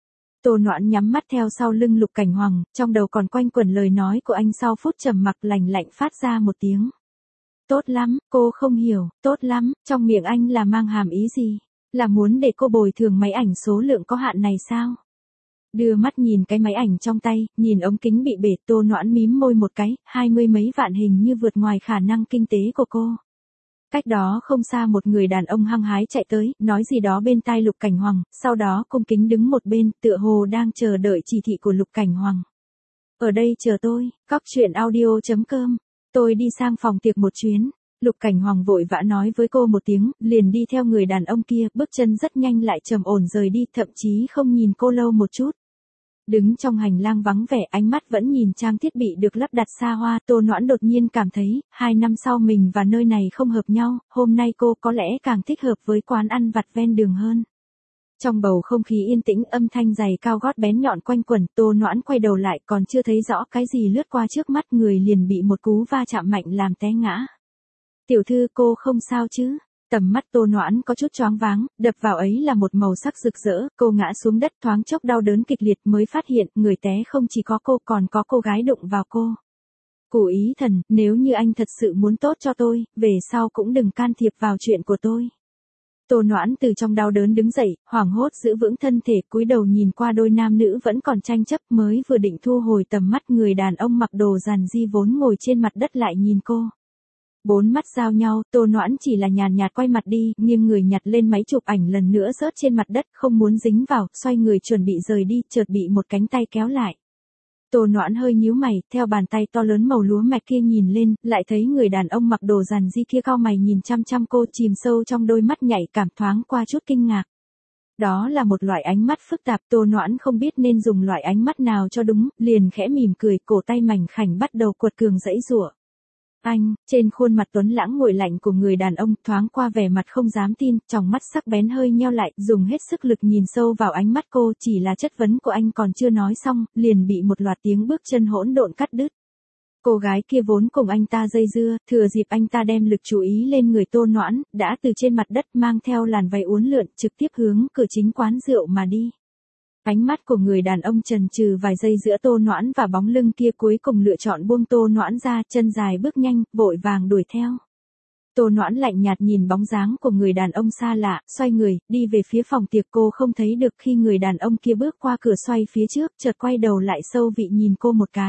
Tô Noãn nhắm mắt theo sau lưng Lục Cảnh Hoàng, trong đầu còn quanh quẩn lời nói của anh sau phút trầm mặc lạnh lạnh phát ra một tiếng. Tốt lắm, cô không hiểu, tốt lắm, trong miệng anh là mang hàm ý gì? Là muốn để cô bồi thường máy ảnh số lượng có hạn này sao? Đưa mắt nhìn cái máy ảnh trong tay, nhìn ống kính bị bể, Tô Noãn mím môi một cái, 20 mấy vạn hình như vượt ngoài khả năng kinh tế của cô. Cách đó không xa một người đàn ông hăng hái chạy tới, nói gì đó bên tai Lục Cảnh Hoàng, sau đó cung kính đứng một bên, tựa hồ đang chờ đợi chỉ thị của Lục Cảnh Hoàng. Ở đây chờ tôi, coctruyện.audio.com, tôi đi sang phòng tiệc một chuyến. Lục Cảnh Hoàng vội vã nói với cô một tiếng, liền đi theo người đàn ông kia, bước chân rất nhanh lại trầm ổn rời đi, thậm chí không nhìn cô lâu một chút. Đứng trong hành lang vắng vẻ, ánh mắt vẫn nhìn trang thiết bị được lắp đặt xa hoa, Tô Noãn đột nhiên cảm thấy, 2 năm sau mình và nơi này không hợp nhau, hôm nay cô có lẽ càng thích hợp với quán ăn vặt ven đường hơn. Trong bầu không khí yên tĩnh, âm thanh giày cao gót bén nhọn quanh quẩn, Tô Noãn quay đầu lại còn chưa thấy rõ cái gì lướt qua trước mắt, người liền bị một cú va chạm mạnh làm té ngã. Tiểu thư, cô không sao chứ? Tầm mắt Tô Noãn có chút choáng váng, đập vào ấy là một màu sắc rực rỡ, cô ngã xuống đất thoáng chốc đau đớn kịch liệt mới phát hiện người té không chỉ có cô còn có cô gái đụng vào cô. Cố Ý Thần, nếu như anh thật sự muốn tốt cho tôi, về sau cũng đừng can thiệp vào chuyện của tôi. Tô Noãn từ trong đau đớn đứng dậy, hoảng hốt giữ vững thân thể, cúi đầu nhìn qua đôi nam nữ vẫn còn tranh chấp, mới vừa định thu hồi tầm mắt, người đàn ông mặc đồ giản di vốn ngồi trên mặt đất lại nhìn cô. 4 mắt giao nhau, Tô Noãn chỉ là nhàn nhạt quay mặt đi, nghiêng người nhặt lên máy chụp ảnh lần nữa rớt trên mặt đất, không muốn dính vào, xoay người chuẩn bị rời đi, chợt bị một cánh tay kéo lại. Tô Noãn hơi nhíu mày, theo bàn tay to lớn màu lúa mạch kia nhìn lên, lại thấy người đàn ông mặc đồ giản di kia cau mày nhìn chăm chăm cô, chìm sâu trong đôi mắt nhạy cảm, thoáng qua chút kinh ngạc. Đó là một loại ánh mắt phức tạp, Tô Noãn không biết nên dùng loại ánh mắt nào cho đúng, liền khẽ mỉm cười, cổ tay mảnh khảnh bắt đầu quật cường giãy giụa. Anh, trên khuôn mặt tuấn lãng nguội lạnh của người đàn ông thoáng qua vẻ mặt không dám tin, tròng mắt sắc bén hơi nheo lại, dùng hết sức lực nhìn sâu vào ánh mắt cô, chỉ là chất vấn của anh còn chưa nói xong, liền bị một loạt tiếng bước chân hỗn độn cắt đứt. Cô gái kia vốn cùng anh ta dây dưa, thừa dịp anh ta đem lực chú ý lên người Tô Noãn, đã từ trên mặt đất mang theo làn váy uốn lượn, trực tiếp hướng cửa chính quán rượu mà đi. Ánh mắt của người đàn ông chần chừ vài giây giữa Tô Noãn và bóng lưng kia, cuối cùng lựa chọn buông Tô Noãn ra, chân dài bước nhanh, vội vàng đuổi theo. Tô Noãn lạnh nhạt nhìn bóng dáng của người đàn ông xa lạ, xoay người, đi về phía phòng tiệc, cô không thấy được khi người đàn ông kia bước qua cửa xoay phía trước, chợt quay đầu lại sâu vị nhìn cô một cái.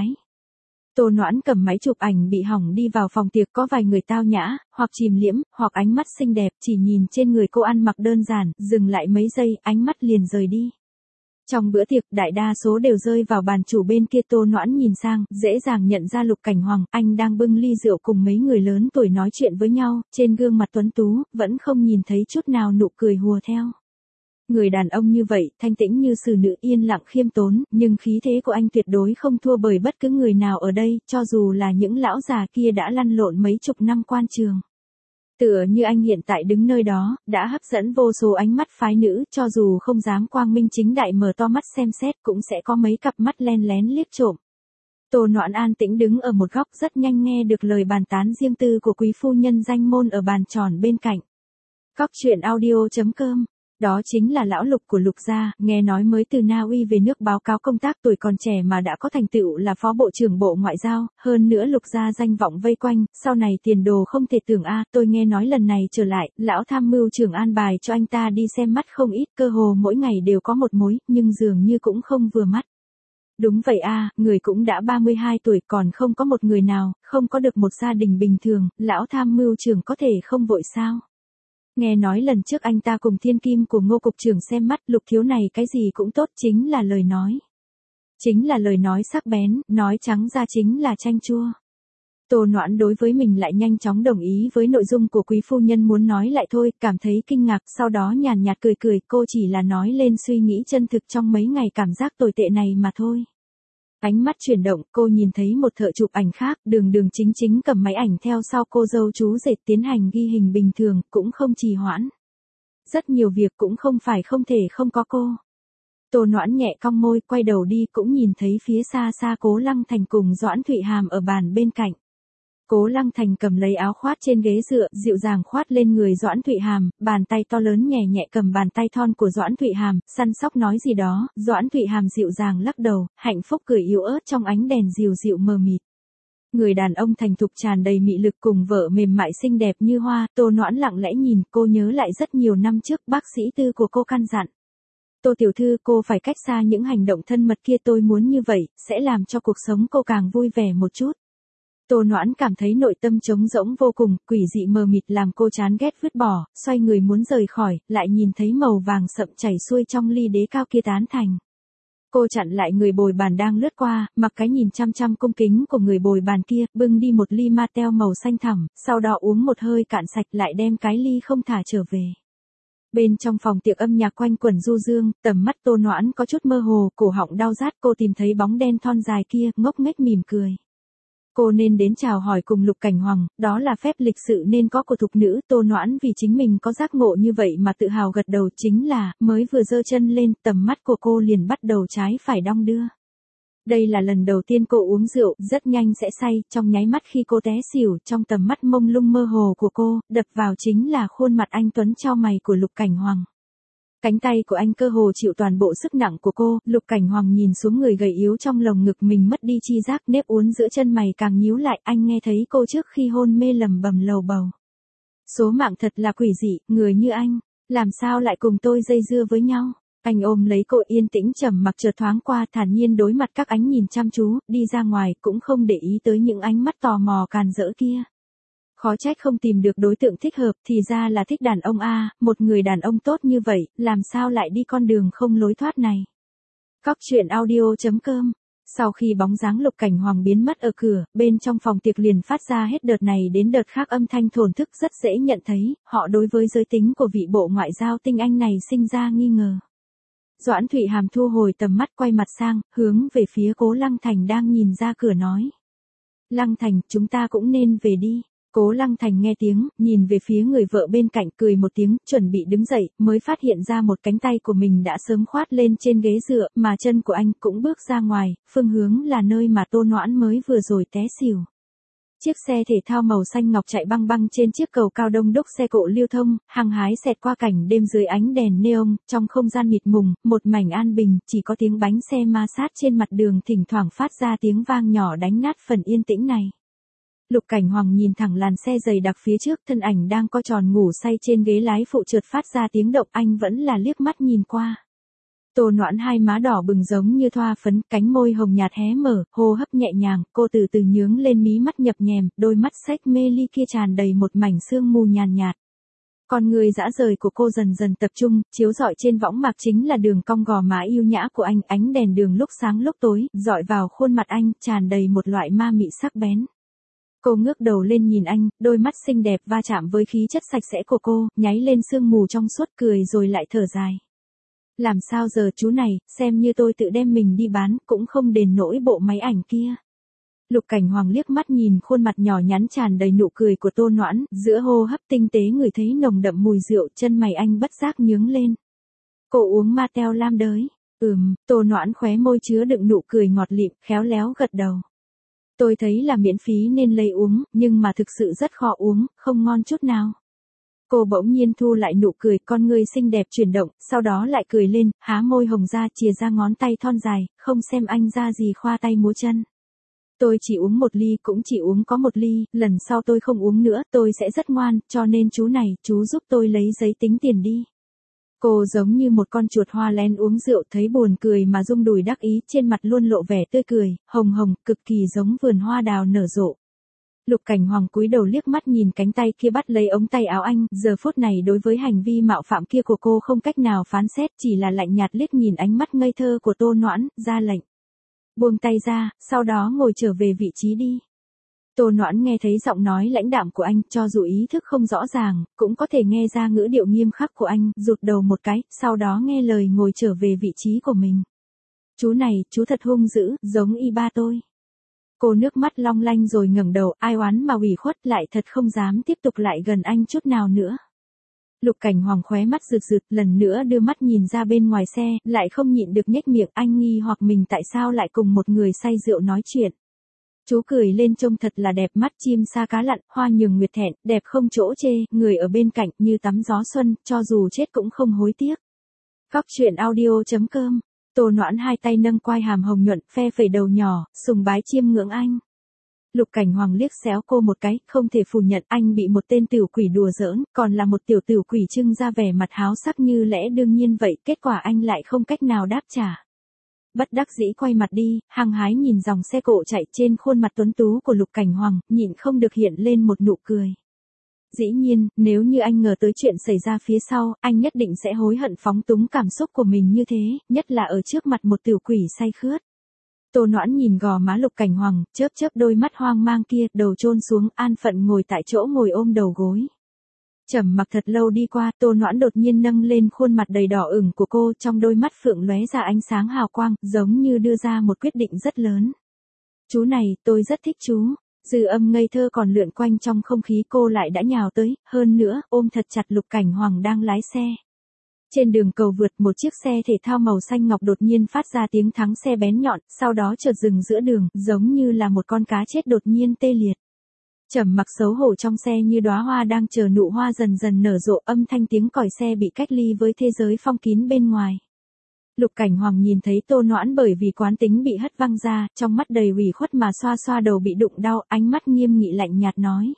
Tô Noãn cầm máy chụp ảnh bị hỏng đi vào phòng tiệc, có vài người tao nhã, hoặc chìm liễm, hoặc ánh mắt xinh đẹp, chỉ nhìn trên người cô ăn mặc đơn giản, dừng lại mấy giây, ánh mắt liền rời đi. Trong bữa tiệc, đại đa số đều rơi vào bàn chủ bên kia. Tô Noãn nhìn sang, dễ dàng nhận ra Lục Cảnh Hoàng, anh đang bưng ly rượu cùng mấy người lớn tuổi nói chuyện với nhau, trên gương mặt tuấn tú, vẫn không nhìn thấy chút nào nụ cười hùa theo. Người đàn ông như vậy, thanh tĩnh như xử nữ, yên lặng khiêm tốn, nhưng khí thế của anh tuyệt đối không thua bởi bất cứ người nào ở đây, cho dù là những lão già kia đã lăn lộn mấy chục năm quan trường. Tựa như anh hiện tại đứng nơi đó, đã hấp dẫn vô số ánh mắt phái nữ, cho dù không dám quang minh chính đại mở to mắt xem xét, cũng sẽ có mấy cặp mắt len lén liếc trộm. Tô Noãn an tĩnh đứng ở một góc, rất nhanh nghe được lời bàn tán riêng tư của quý phu nhân danh môn ở bàn tròn bên cạnh. Coctruyện.audio.com, đó chính là lão Lục của Lục gia, nghe nói mới từ Na Uy về nước báo cáo công tác, tuổi còn trẻ mà đã có thành tựu là phó bộ trưởng bộ ngoại giao, hơn nữa Lục gia danh vọng vây quanh, sau này tiền đồ không thể tưởng a. Tôi nghe nói lần này trở lại, lão tham mưu trưởng an bài cho anh ta đi xem mắt không ít, cơ hồ mỗi ngày đều có một mối, nhưng dường như cũng không vừa mắt. Đúng vậy a, người cũng đã 32 tuổi còn không có một người nào, không có được một gia đình bình thường, lão tham mưu trưởng có thể không vội sao? Nghe nói lần trước anh ta cùng thiên kim của Ngô cục trưởng xem mắt, Lục thiếu này cái gì cũng tốt, chính là lời nói. Chính là lời nói sắc bén, nói trắng ra chính là chanh chua. Tô Noãn đối với mình lại nhanh chóng đồng ý với nội dung của quý phu nhân muốn nói lại thôi, cảm thấy kinh ngạc, sau đó nhàn nhạt cười cười, cô chỉ là nói lên suy nghĩ chân thực trong mấy ngày cảm giác tồi tệ này mà thôi. Ánh mắt chuyển động, cô nhìn thấy một thợ chụp ảnh khác, đường đường chính chính cầm máy ảnh theo sau cô dâu chú rể tiến hành ghi hình bình thường, cũng không trì hoãn. Rất nhiều việc cũng không phải không thể không có cô. Tô Noãn nhẹ cong môi, quay đầu đi, cũng nhìn thấy phía xa xa Cố Lăng Thành cùng Doãn Thụy Hàm ở bàn bên cạnh. Cố Lăng Thành cầm lấy áo khoát trên ghế dựa, dịu dàng khoát lên người Doãn Thụy Hàm, bàn tay to lớn nhẹ nhẹ cầm bàn tay thon của Doãn Thụy Hàm, săn sóc nói gì đó, Doãn Thụy Hàm dịu dàng lắc đầu, hạnh phúc cười yếu ớt trong ánh đèn dịu dịu mờ mịt. Người đàn ông thành thục tràn đầy mị lực cùng vợ mềm mại xinh đẹp như hoa, Tô Noãn lặng lẽ nhìn, cô nhớ lại rất nhiều năm trước bác sĩ Tư của cô căn dặn. Tô tiểu thư, cô phải cách xa những hành động thân mật kia, tôi muốn như vậy, sẽ làm cho cuộc sống cô càng vui vẻ một chút. Tô Noãn cảm thấy nội tâm trống rỗng vô cùng, quỷ dị mờ mịt làm cô chán ghét vứt bỏ, xoay người muốn rời khỏi, lại nhìn thấy màu vàng sậm chảy xuôi trong ly đế cao kia tán thành. Cô chặn lại người bồi bàn đang lướt qua, mặc cái nhìn chăm chăm cung kính của người bồi bàn kia, bưng đi một ly Matel màu xanh thẳm, sau đó uống một hơi cạn sạch lại đem cái ly không thả trở về. Bên trong phòng tiệc âm nhạc quanh quẩn du dương, tầm mắt Tô Noãn có chút mơ hồ, cổ họng đau rát, cô tìm thấy bóng đen thon dài kia, ngốc nghếch mỉm cười. Cô nên đến chào hỏi cùng Lục Cảnh Hoàng, đó là phép lịch sự nên có của thục nữ. Tô Noãn vì chính mình có giác ngộ như vậy mà tự hào gật đầu, chính là, mới vừa giơ chân lên, tầm mắt của cô liền bắt đầu trái phải đong đưa. Đây là lần đầu tiên cô uống rượu, rất nhanh sẽ say, trong nháy mắt khi cô té xỉu, trong tầm mắt mông lung mơ hồ của cô, đập vào chính là khuôn mặt anh tuấn chau mày của Lục Cảnh Hoàng. Cánh tay của anh cơ hồ chịu toàn bộ sức nặng của cô, Lục Cảnh Hoàng nhìn xuống người gầy yếu trong lồng ngực mình mất đi chi giác, nếp uốn giữa chân mày càng nhíu lại, anh nghe thấy cô trước khi hôn mê lẩm bẩm lầu bầu. Số mạng thật là quỷ dị, người như anh, làm sao lại cùng tôi dây dưa với nhau? Anh ôm lấy cô yên tĩnh trầm mặc, chợt thoáng qua thản nhiên đối mặt các ánh nhìn chăm chú, đi ra ngoài cũng không để ý tới những ánh mắt tò mò càn rỡ kia. Khó trách không tìm được đối tượng thích hợp, thì ra là thích đàn ông a, một người đàn ông tốt như vậy, làm sao lại đi con đường không lối thoát này. Cóc truyện audio.com. Sau khi bóng dáng Lục Cảnh Hoàng biến mất ở cửa, bên trong phòng tiệc liền phát ra hết đợt này đến đợt khác âm thanh thổn thức rất dễ nhận thấy, họ đối với giới tính của vị bộ ngoại giao tinh anh này sinh ra nghi ngờ. Doãn Thụy Hàm thu hồi tầm mắt, quay mặt sang, hướng về phía Cố Lăng Thành đang nhìn ra cửa nói. Lăng Thành, chúng ta cũng nên về đi. Cố Lăng Thành nghe tiếng, nhìn về phía người vợ bên cạnh, cười một tiếng, chuẩn bị đứng dậy, mới phát hiện ra một cánh tay của mình đã sớm khoát lên trên ghế dựa, mà chân của anh cũng bước ra ngoài, phương hướng là nơi mà Tô Noãn mới vừa rồi té xỉu. Chiếc xe thể thao màu xanh ngọc chạy băng băng trên chiếc cầu cao đông đúc, xe cộ lưu thông, hăng hái xẹt qua cảnh đêm dưới ánh đèn neon, trong không gian mịt mùng, một mảnh an bình, chỉ có tiếng bánh xe ma sát trên mặt đường thỉnh thoảng phát ra tiếng vang nhỏ đánh nát phần yên tĩnh này. Lục Cảnh Hoàng nhìn thẳng làn xe dày đặc phía trước, thân ảnh đang co tròn ngủ say trên ghế lái phụ chợt phát ra tiếng động, anh vẫn là liếc mắt nhìn qua. Tô Noãn hai má đỏ bừng giống như thoa phấn, cánh môi hồng nhạt hé mở, hô hấp nhẹ nhàng, cô từ từ nhướng lên, mí mắt nhập nhèm, đôi mắt xếch mê ly kia tràn đầy một mảnh sương mù nhàn nhạt. Con người dã rời của cô dần dần tập trung, chiếu rọi trên võng mạc chính là đường cong gò má yêu nhã của anh, ánh đèn đường lúc sáng lúc tối, rọi vào khuôn mặt anh, tràn đầy một loại ma mị sắc bén. Cô ngước đầu lên nhìn anh, đôi mắt xinh đẹp va chạm với khí chất sạch sẽ của cô, nháy lên sương mù trong suốt, cười rồi lại thở dài. Làm sao giờ chú này, xem như tôi tự đem mình đi bán, cũng không đền nổi bộ máy ảnh kia. Lục Cảnh Hoàng liếc mắt nhìn khuôn mặt nhỏ nhắn tràn đầy nụ cười của Tô Noãn, giữa hô hấp tinh tế người thấy nồng đậm mùi rượu, chân mày anh bất giác nhướng lên. Cô uống Matel lam đới. Tô Noãn khóe môi chứa đựng nụ cười ngọt lịm, khéo léo gật đầu. Tôi thấy là miễn phí nên lấy uống, nhưng mà thực sự rất khó uống, không ngon chút nào. Cô bỗng nhiên thu lại nụ cười, con người xinh đẹp chuyển động, sau đó lại cười lên, há môi hồng ra, chìa ra ngón tay thon dài, không xem anh ra gì khoa tay múa chân. Tôi chỉ uống một ly, cũng chỉ uống có một ly, lần sau tôi không uống nữa, tôi sẽ rất ngoan, cho nên chú này, chú giúp tôi lấy giấy tính tiền đi. Cô giống như một con chuột hoa lén uống rượu, thấy buồn cười mà rung đùi đắc ý, trên mặt luôn lộ vẻ tươi cười, hồng hồng, cực kỳ giống vườn hoa đào nở rộ. Lục Cảnh Hoàng cúi đầu liếc mắt nhìn cánh tay kia bắt lấy ống tay áo anh, giờ phút này đối với hành vi mạo phạm kia của cô không cách nào phán xét, chỉ là lạnh nhạt liếc nhìn ánh mắt ngây thơ của Tô Noãn, ra lệnh. Buông tay ra, sau đó ngồi trở về vị trí đi. Tô Noãn nghe thấy giọng nói lãnh đạm của anh, cho dù ý thức không rõ ràng, cũng có thể nghe ra ngữ điệu nghiêm khắc của anh, rụt đầu một cái, sau đó nghe lời ngồi trở về vị trí của mình. Chú này, chú thật hung dữ, giống y ba tôi. Cô nước mắt long lanh rồi ngẩng đầu, ai oán mà ủy khuất, lại thật không dám tiếp tục lại gần anh chút nào nữa. Lục Cảnh Hoàng khóe mắt rực rực, lần nữa đưa mắt nhìn ra bên ngoài xe, lại không nhịn được nhếch miệng, anh nghi hoặc mình tại sao lại cùng một người say rượu nói chuyện. Chú cười lên trông thật là đẹp, mắt chim sa cá lặn, hoa nhường nguyệt thẹn, đẹp không chỗ chê, người ở bên cạnh như tắm gió xuân, cho dù chết cũng không hối tiếc. Cóc truyện audio.com. Tô Noãn hai tay nâng quai hàm hồng nhuận, phe phẩy đầu nhỏ, sùng bái chiêm ngưỡng anh. Lục Cảnh Hoàng liếc xéo cô một cái, không thể phủ nhận anh bị một tên tiểu quỷ đùa giỡn, còn là một tiểu tử quỷ trưng ra vẻ mặt háo sắc như lẽ đương nhiên vậy, kết quả anh lại không cách nào đáp trả. Bất đắc dĩ quay mặt đi, hăng hái nhìn dòng xe cộ chạy trên khuôn mặt tuấn tú của Lục Cảnh Hoàng, nhịn không được hiện lên một nụ cười. Dĩ nhiên, nếu như anh ngờ tới chuyện xảy ra phía sau, anh nhất định sẽ hối hận phóng túng cảm xúc của mình như thế, nhất là ở trước mặt một tiểu quỷ say khướt. Tô Noãn nhìn gò má Lục Cảnh Hoàng, chớp chớp đôi mắt hoang mang kia, đầu chôn xuống, an phận ngồi tại chỗ, ngồi ôm đầu gối. Trầm mặc thật lâu đi qua, Tô Noãn đột nhiên nâng lên khuôn mặt đầy đỏ ửng của cô, trong đôi mắt phượng lóe ra ánh sáng hào quang, giống như đưa ra một quyết định rất lớn. Chú này, tôi rất thích chú. Dư âm ngây thơ còn lượn quanh trong không khí, cô lại đã nhào tới, hơn nữa, ôm thật chặt Lục Cảnh Hoàng đang lái xe. Trên đường cầu vượt, một chiếc xe thể thao màu xanh ngọc đột nhiên phát ra tiếng thắng xe bén nhọn, sau đó chợt dừng giữa đường, giống như là một con cá chết đột nhiên tê liệt. Trầm mặc xấu hổ trong xe như đóa hoa đang chờ nụ hoa dần dần nở rộ, âm thanh tiếng còi xe bị cách ly với thế giới phong kín bên ngoài. Lục Cảnh Hoàng nhìn thấy Tô Noãn bởi vì quán tính bị hất văng ra, trong mắt đầy ủy khuất mà xoa xoa đầu bị đụng đau, ánh mắt nghiêm nghị lạnh nhạt nói.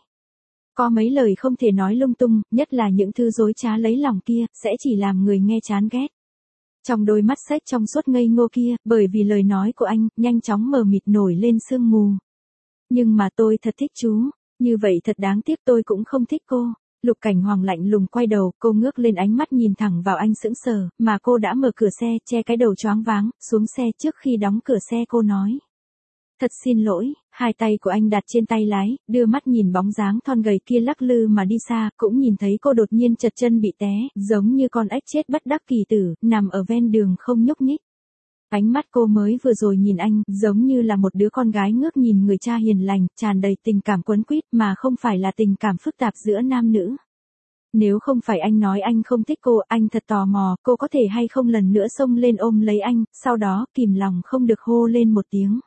Có mấy lời không thể nói lung tung, nhất là những thứ dối trá lấy lòng kia, sẽ chỉ làm người nghe chán ghét. Trong đôi mắt xếch trong suốt ngây ngô kia, bởi vì lời nói của anh, nhanh chóng mờ mịt nổi lên sương mù. Nhưng mà tôi thật thích chú, như vậy thật đáng tiếc tôi cũng không thích cô. Lục Cảnh Hoàng lạnh lùng quay đầu, cô ngước lên ánh mắt nhìn thẳng vào anh sững sờ, mà cô đã mở cửa xe, che cái đầu choáng váng, xuống xe trước khi đóng cửa xe cô nói. Thật xin lỗi, hai tay của anh đặt trên tay lái, đưa mắt nhìn bóng dáng thon gầy kia lắc lư mà đi xa, cũng nhìn thấy cô đột nhiên trật chân bị té, giống như con ếch chết bất đắc kỳ tử, nằm ở ven đường không nhúc nhích. Ánh mắt cô mới vừa rồi nhìn anh, giống như là một đứa con gái ngước nhìn người cha hiền lành, tràn đầy tình cảm quấn quýt mà không phải là tình cảm phức tạp giữa nam nữ. Nếu không phải anh nói anh không thích cô, anh thật tò mò, cô có thể hay không lần nữa xông lên ôm lấy anh, sau đó kìm lòng không được hô lên một tiếng.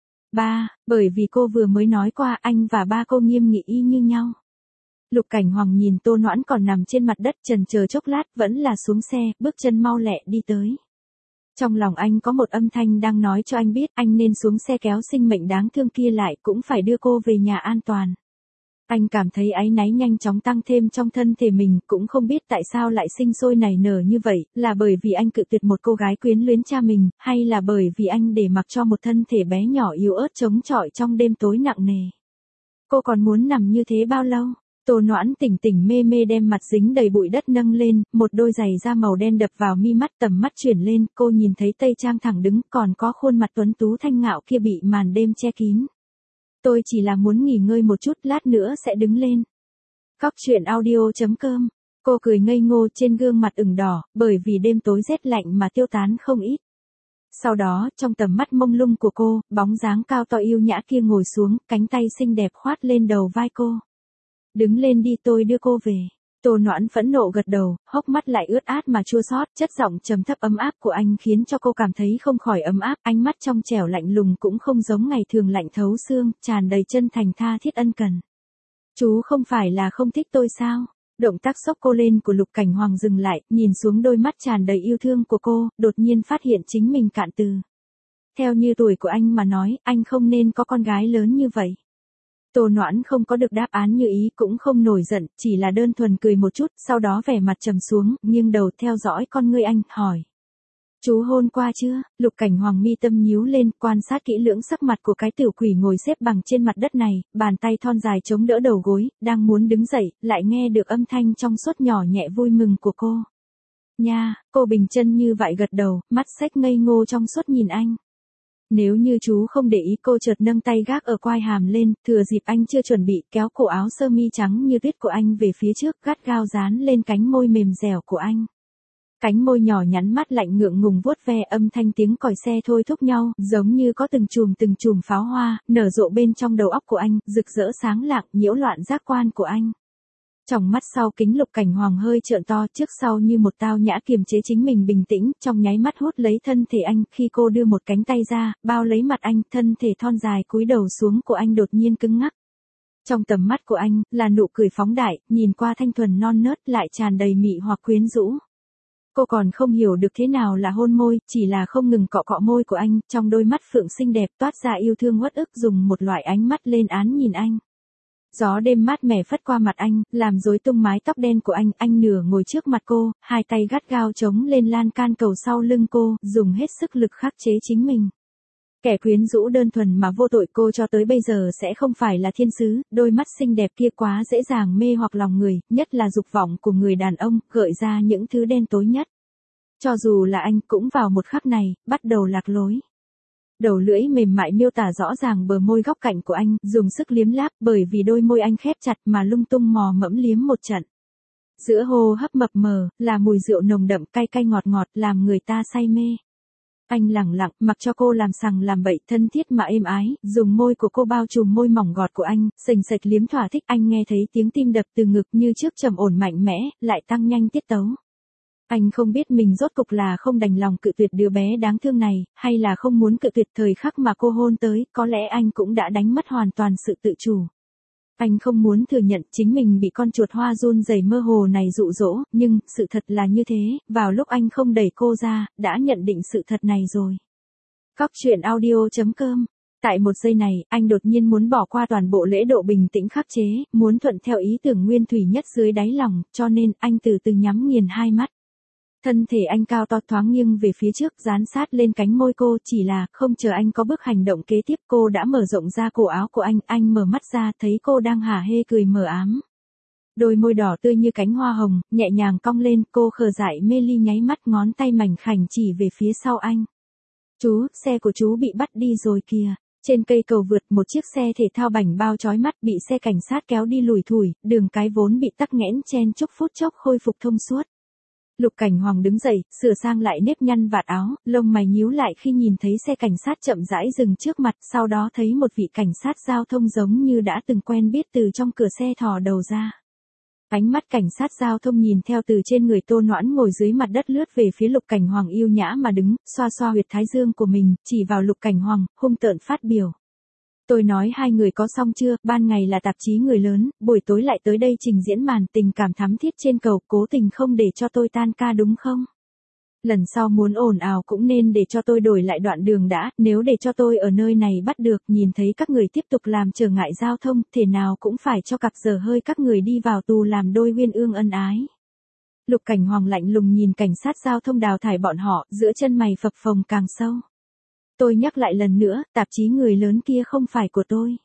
Ba, bởi vì cô vừa mới nói qua anh và ba cô nghiêm nghị y như nhau. Lục Cảnh Hoàng nhìn Tô Noãn còn nằm trên mặt đất chần chờ chốc lát vẫn là xuống xe, bước chân mau lẹ đi tới. Trong lòng anh có một âm thanh đang nói cho anh biết anh nên xuống xe kéo sinh mệnh đáng thương kia lại, cũng phải đưa cô về nhà an toàn. Anh cảm thấy áy náy nhanh chóng tăng thêm trong thân thể mình, cũng không biết tại sao lại sinh sôi nảy nở như vậy, là bởi vì anh cự tuyệt một cô gái quyến luyến cha mình, hay là bởi vì anh để mặc cho một thân thể bé nhỏ yếu ớt chống chọi trong đêm tối nặng nề. Cô còn muốn nằm như thế bao lâu? Tô Noãn tỉnh tỉnh mê mê đem mặt dính đầy bụi đất nâng lên, một đôi giày da màu đen đập vào mi mắt, tầm mắt chuyển lên, cô nhìn thấy Tây Trang thẳng đứng, còn có khuôn mặt tuấn tú thanh ngạo kia bị màn đêm che kín. Tôi chỉ là muốn nghỉ ngơi một chút, lát nữa sẽ đứng lên. Cóc truyện audio.com. Cô cười ngây ngô, trên gương mặt ửng đỏ, bởi vì đêm tối rét lạnh mà tiêu tán không ít. Sau đó, trong tầm mắt mông lung của cô, bóng dáng cao to yêu nhã kia ngồi xuống, cánh tay xinh đẹp khoát lên đầu vai cô. Đứng lên đi, tôi đưa cô về. Tô Noãn phẫn nộ gật đầu, hốc mắt lại ướt át mà chua xót, chất giọng trầm thấp ấm áp của anh khiến cho cô cảm thấy không khỏi ấm áp, ánh mắt trong trẻo lạnh lùng cũng không giống ngày thường lạnh thấu xương, tràn đầy chân thành tha thiết ân cần. Chú không phải là không thích tôi sao? Động tác xốc cô lên của Lục Cảnh Hoàng dừng lại, nhìn xuống đôi mắt tràn đầy yêu thương của cô, đột nhiên phát hiện chính mình cạn từ. Theo như tuổi của anh mà nói, anh không nên có con gái lớn như vậy. Tô Noãn không có được đáp án như ý, cũng không nổi giận, chỉ là đơn thuần cười một chút, sau đó vẻ mặt trầm xuống, nghiêng đầu theo dõi con ngươi anh, hỏi. Chú hôn qua chưa? Lục Cảnh Hoàng mi tâm nhíu lên, quan sát kỹ lưỡng sắc mặt của cái tiểu quỷ ngồi xếp bằng trên mặt đất này, bàn tay thon dài chống đỡ đầu gối, đang muốn đứng dậy, lại nghe được âm thanh trong suốt nhỏ nhẹ vui mừng của cô. Nha, cô bình chân như vậy gật đầu, mắt xếch ngây ngô trong suốt nhìn anh. Nếu như chú không để ý, cô chợt nâng tay gác ở quai hàm lên, thừa dịp anh chưa chuẩn bị, kéo cổ áo sơ mi trắng như tuyết của anh về phía trước, gắt gao dán lên cánh môi mềm dẻo của anh. Cánh môi nhỏ nhắn mắt lạnh ngượng ngùng vuốt ve, âm thanh tiếng còi xe thôi thúc nhau, giống như có từng chùm pháo hoa, nở rộ bên trong đầu óc của anh, rực rỡ sáng lạng, nhiễu loạn giác quan của anh. Trong mắt sau kính Lục Cảnh Hoàng hơi trợn to, trước sau như một tao nhã kiềm chế chính mình bình tĩnh, trong nháy mắt hút lấy thân thể anh, khi cô đưa một cánh tay ra, bao lấy mặt anh, thân thể thon dài cúi đầu xuống của anh đột nhiên cứng ngắc. Trong tầm mắt của anh, là nụ cười phóng đại, nhìn qua thanh thuần non nớt lại tràn đầy mị hoặc quyến rũ. Cô còn không hiểu được thế nào là hôn môi, chỉ là không ngừng cọ cọ môi của anh, trong đôi mắt phượng xinh đẹp toát ra yêu thương uất ức, dùng một loại ánh mắt lên án nhìn anh. Gió đêm mát mẻ phất qua mặt anh, làm rối tung mái tóc đen của anh nửa ngồi trước mặt cô, hai tay gắt gao chống lên lan can cầu sau lưng cô, dùng hết sức lực khắc chế chính mình. Kẻ quyến rũ đơn thuần mà vô tội, cô cho tới bây giờ sẽ không phải là thiên sứ, đôi mắt xinh đẹp kia quá dễ dàng mê hoặc lòng người, nhất là dục vọng của người đàn ông, gợi ra những thứ đen tối nhất. Cho dù là anh cũng vào một khắc này, bắt đầu lạc lối. Đầu lưỡi mềm mại miêu tả rõ ràng bờ môi góc cạnh của anh, dùng sức liếm láp, bởi vì đôi môi anh khép chặt mà lung tung mò mẫm liếm một trận. Giữa hô hấp mập mờ, là mùi rượu nồng đậm cay cay ngọt ngọt làm người ta say mê. Anh lẳng lặng, mặc cho cô làm sằng làm bậy, thân thiết mà êm ái, dùng môi của cô bao trùm môi mỏng gọt của anh, sềnh sệch liếm thỏa thích. Anh nghe thấy tiếng tim đập từ ngực như trước trầm ổn mạnh mẽ, lại tăng nhanh tiết tấu. Anh không biết mình rốt cục là không đành lòng cự tuyệt đứa bé đáng thương này, hay là không muốn cự tuyệt thời khắc mà cô hôn tới, có lẽ anh cũng đã đánh mất hoàn toàn sự tự chủ. Anh không muốn thừa nhận chính mình bị con chuột hoa run rẩy mơ hồ này dụ dỗ, nhưng sự thật là như thế, vào lúc anh không đẩy cô ra, đã nhận định sự thật này rồi. Góc truyện audio.com. Tại một giây này, anh đột nhiên muốn bỏ qua toàn bộ lễ độ bình tĩnh khắc chế, muốn thuận theo ý tưởng nguyên thủy nhất dưới đáy lòng, cho nên anh từ từ nhắm nghiền hai mắt. Thân thể anh cao to thoáng nghiêng về phía trước, dán sát lên cánh môi cô, chỉ là, không chờ anh có bước hành động kế tiếp, cô đã mở rộng ra cổ áo của anh mở mắt ra, thấy cô đang hả hê cười mờ ám. Đôi môi đỏ tươi như cánh hoa hồng, nhẹ nhàng cong lên, cô khờ dại mê ly nháy mắt, ngón tay mảnh khảnh chỉ về phía sau anh. Chú, xe của chú bị bắt đi rồi kìa. Trên cây cầu vượt, một chiếc xe thể thao bảnh bao chói mắt bị xe cảnh sát kéo đi lủi thủi, đường cái vốn bị tắc nghẽn chen chúc phút chốc khôi phục thông suốt. Lục Cảnh Hoàng đứng dậy, sửa sang lại nếp nhăn vạt áo, lông mày nhíu lại khi nhìn thấy xe cảnh sát chậm rãi dừng trước mặt, sau đó thấy một vị cảnh sát giao thông giống như đã từng quen biết từ trong cửa xe thò đầu ra. Ánh mắt cảnh sát giao thông nhìn theo từ trên người Tô Noãn ngồi dưới mặt đất lướt về phía Lục Cảnh Hoàng yêu nhã mà đứng, xoa xoa huyệt thái dương của mình, chỉ vào Lục Cảnh Hoàng, hung tợn phát biểu. Tôi nói hai người có xong chưa, ban ngày là tạp chí người lớn, buổi tối lại tới đây trình diễn màn tình cảm thắm thiết trên cầu, cố tình không để cho tôi tan ca đúng không? Lần sau muốn ồn ào cũng nên để cho tôi đổi lại đoạn đường đã, nếu để cho tôi ở nơi này bắt được, nhìn thấy các người tiếp tục làm trở ngại giao thông, thể nào cũng phải cho cặp dở hơi các người đi vào tù làm đôi uyên ương ân ái. Lục Cảnh Hoàng lạnh lùng nhìn cảnh sát giao thông đào thải bọn họ, giữa chân mày phập phồng càng sâu. Tôi nhắc lại lần nữa, tạp chí người lớn kia không phải của tôi.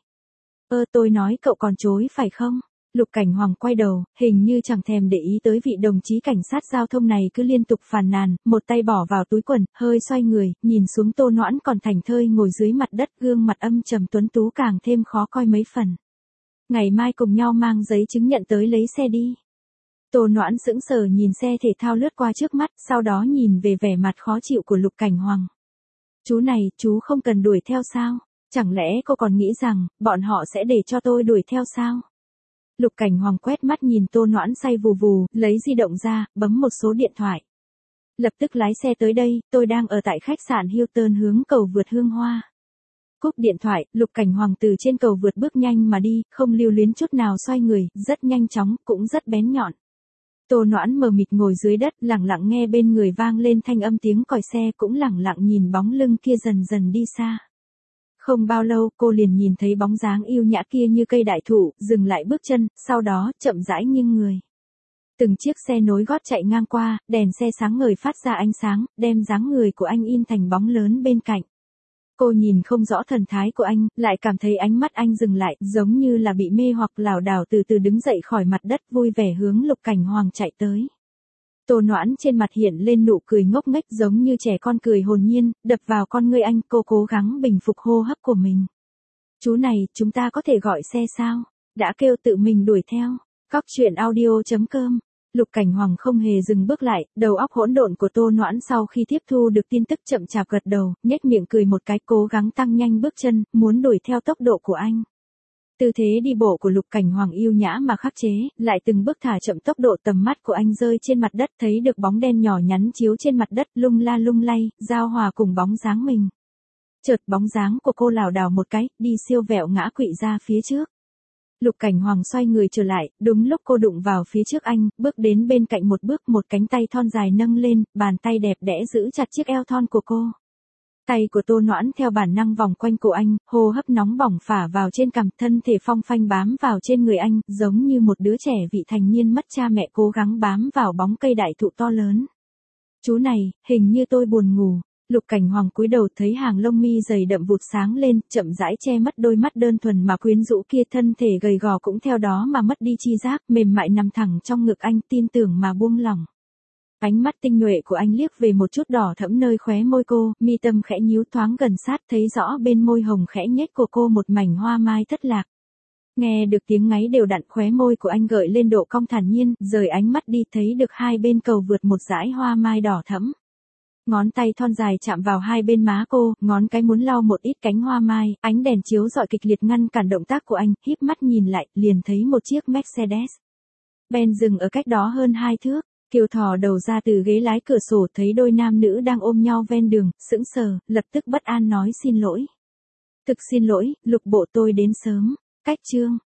Tôi nói cậu còn chối phải không? Lục Cảnh Hoàng quay đầu, hình như chẳng thèm để ý tới vị đồng chí cảnh sát giao thông này cứ liên tục phàn nàn, một tay bỏ vào túi quần, hơi xoay người, nhìn xuống Tô Noãn còn thảnh thơi ngồi dưới mặt đất, gương mặt âm trầm tuấn tú càng thêm khó coi mấy phần. Ngày mai cùng nhau mang giấy chứng nhận tới lấy xe đi. Tô Noãn sững sờ nhìn xe thể thao lướt qua trước mắt, sau đó nhìn về vẻ mặt khó chịu của Lục Cảnh Hoàng. Chú này, chú không cần đuổi theo sao? Chẳng lẽ cô còn nghĩ rằng, bọn họ sẽ để cho tôi đuổi theo sao? Lục Cảnh Hoàng quét mắt nhìn Tô Noãn say vù vù, lấy di động ra, bấm một số điện thoại. Lập tức lái xe tới đây, tôi đang ở tại khách sạn Hilton hướng cầu vượt Hương Hoa. Cúp điện thoại, Lục Cảnh Hoàng từ trên cầu vượt bước nhanh mà đi, không lưu luyến chút nào xoay người, rất nhanh chóng, cũng rất bén nhọn. Tô Noãn mờ mịt ngồi dưới đất, lẳng lặng nghe bên người vang lên thanh âm tiếng còi xe, cũng lẳng lặng nhìn bóng lưng kia dần dần đi xa. Không bao lâu, cô liền nhìn thấy bóng dáng yêu nhã kia như cây đại thụ, dừng lại bước chân, sau đó, chậm rãi nghiêng người. Từng chiếc xe nối gót chạy ngang qua, đèn xe sáng ngời phát ra ánh sáng, đem dáng người của anh in thành bóng lớn bên cạnh. Cô nhìn không rõ thần thái của anh, lại cảm thấy ánh mắt anh dừng lại, giống như là bị mê hoặc lảo đảo từ từ đứng dậy khỏi mặt đất, vui vẻ hướng Lục Cảnh Hoàng chạy tới. Tô Noãn trên mặt hiện lên nụ cười ngốc nghếch giống như trẻ con cười hồn nhiên, đập vào con ngươi anh, cô cố gắng bình phục hô hấp của mình. Chú này, chúng ta có thể gọi xe sao? Đã kêu tự mình đuổi theo. Góc truyện audio.com. Lục Cảnh Hoàng không hề dừng bước lại, đầu óc hỗn độn của Tô Noãn sau khi tiếp thu được tin tức chậm chạp gật đầu, nhếch miệng cười một cái, cố gắng tăng nhanh bước chân, muốn đuổi theo tốc độ của anh. Tư thế đi bộ của Lục Cảnh Hoàng yêu nhã mà khắc chế, lại từng bước thả chậm tốc độ, tầm mắt của anh rơi trên mặt đất, thấy được bóng đen nhỏ nhắn chiếu trên mặt đất, lung la lung lay, giao hòa cùng bóng dáng mình. Chợt bóng dáng của cô lảo đảo một cái, đi siêu vẹo ngã quỵ ra phía trước. Lục Cảnh Hoàng xoay người trở lại, đúng lúc cô đụng vào phía trước anh, bước đến bên cạnh một bước, một cánh tay thon dài nâng lên, bàn tay đẹp đẽ giữ chặt chiếc eo thon của cô. Tay của Tô Noãn theo bản năng vòng quanh cổ anh, hô hấp nóng bỏng phả vào trên cằm, thân thể phong phanh bám vào trên người anh, giống như một đứa trẻ vị thành niên mất cha mẹ cố gắng bám vào bóng cây đại thụ to lớn. Chú này, hình như tôi buồn ngủ. Lục Cảnh Hoàng cúi đầu thấy hàng lông mi dày đậm vụt sáng lên, chậm rãi che mất đôi mắt đơn thuần mà quyến rũ kia, thân thể gầy gò cũng theo đó mà mất đi chi giác, mềm mại nằm thẳng trong ngực anh, tin tưởng mà buông lỏng. Ánh mắt tinh nhuệ của anh liếc về một chút đỏ thẫm nơi khóe môi cô, mi tâm khẽ nhíu, thoáng gần sát thấy rõ bên môi hồng khẽ nhếch của cô một mảnh hoa mai thất lạc. Nghe được tiếng ngáy đều đặn, khóe môi của anh gợi lên độ cong thản nhiên, rời ánh mắt đi thấy được hai bên cầu vượt một dải hoa mai đỏ thẫm. Ngón tay thon dài chạm vào hai bên má cô, ngón cái muốn lau một ít cánh hoa mai, ánh đèn chiếu rọi kịch liệt ngăn cản động tác của anh, híp mắt nhìn lại, liền thấy một chiếc Mercedes Benz dừng ở cách đó hơn 2 thước. Kiều thò đầu ra từ ghế lái cửa sổ, thấy đôi nam nữ đang ôm nhau ven đường, sững sờ, lập tức bất an nói xin lỗi. Thực xin lỗi, Lục bộ tôi đến sớm. Cách chương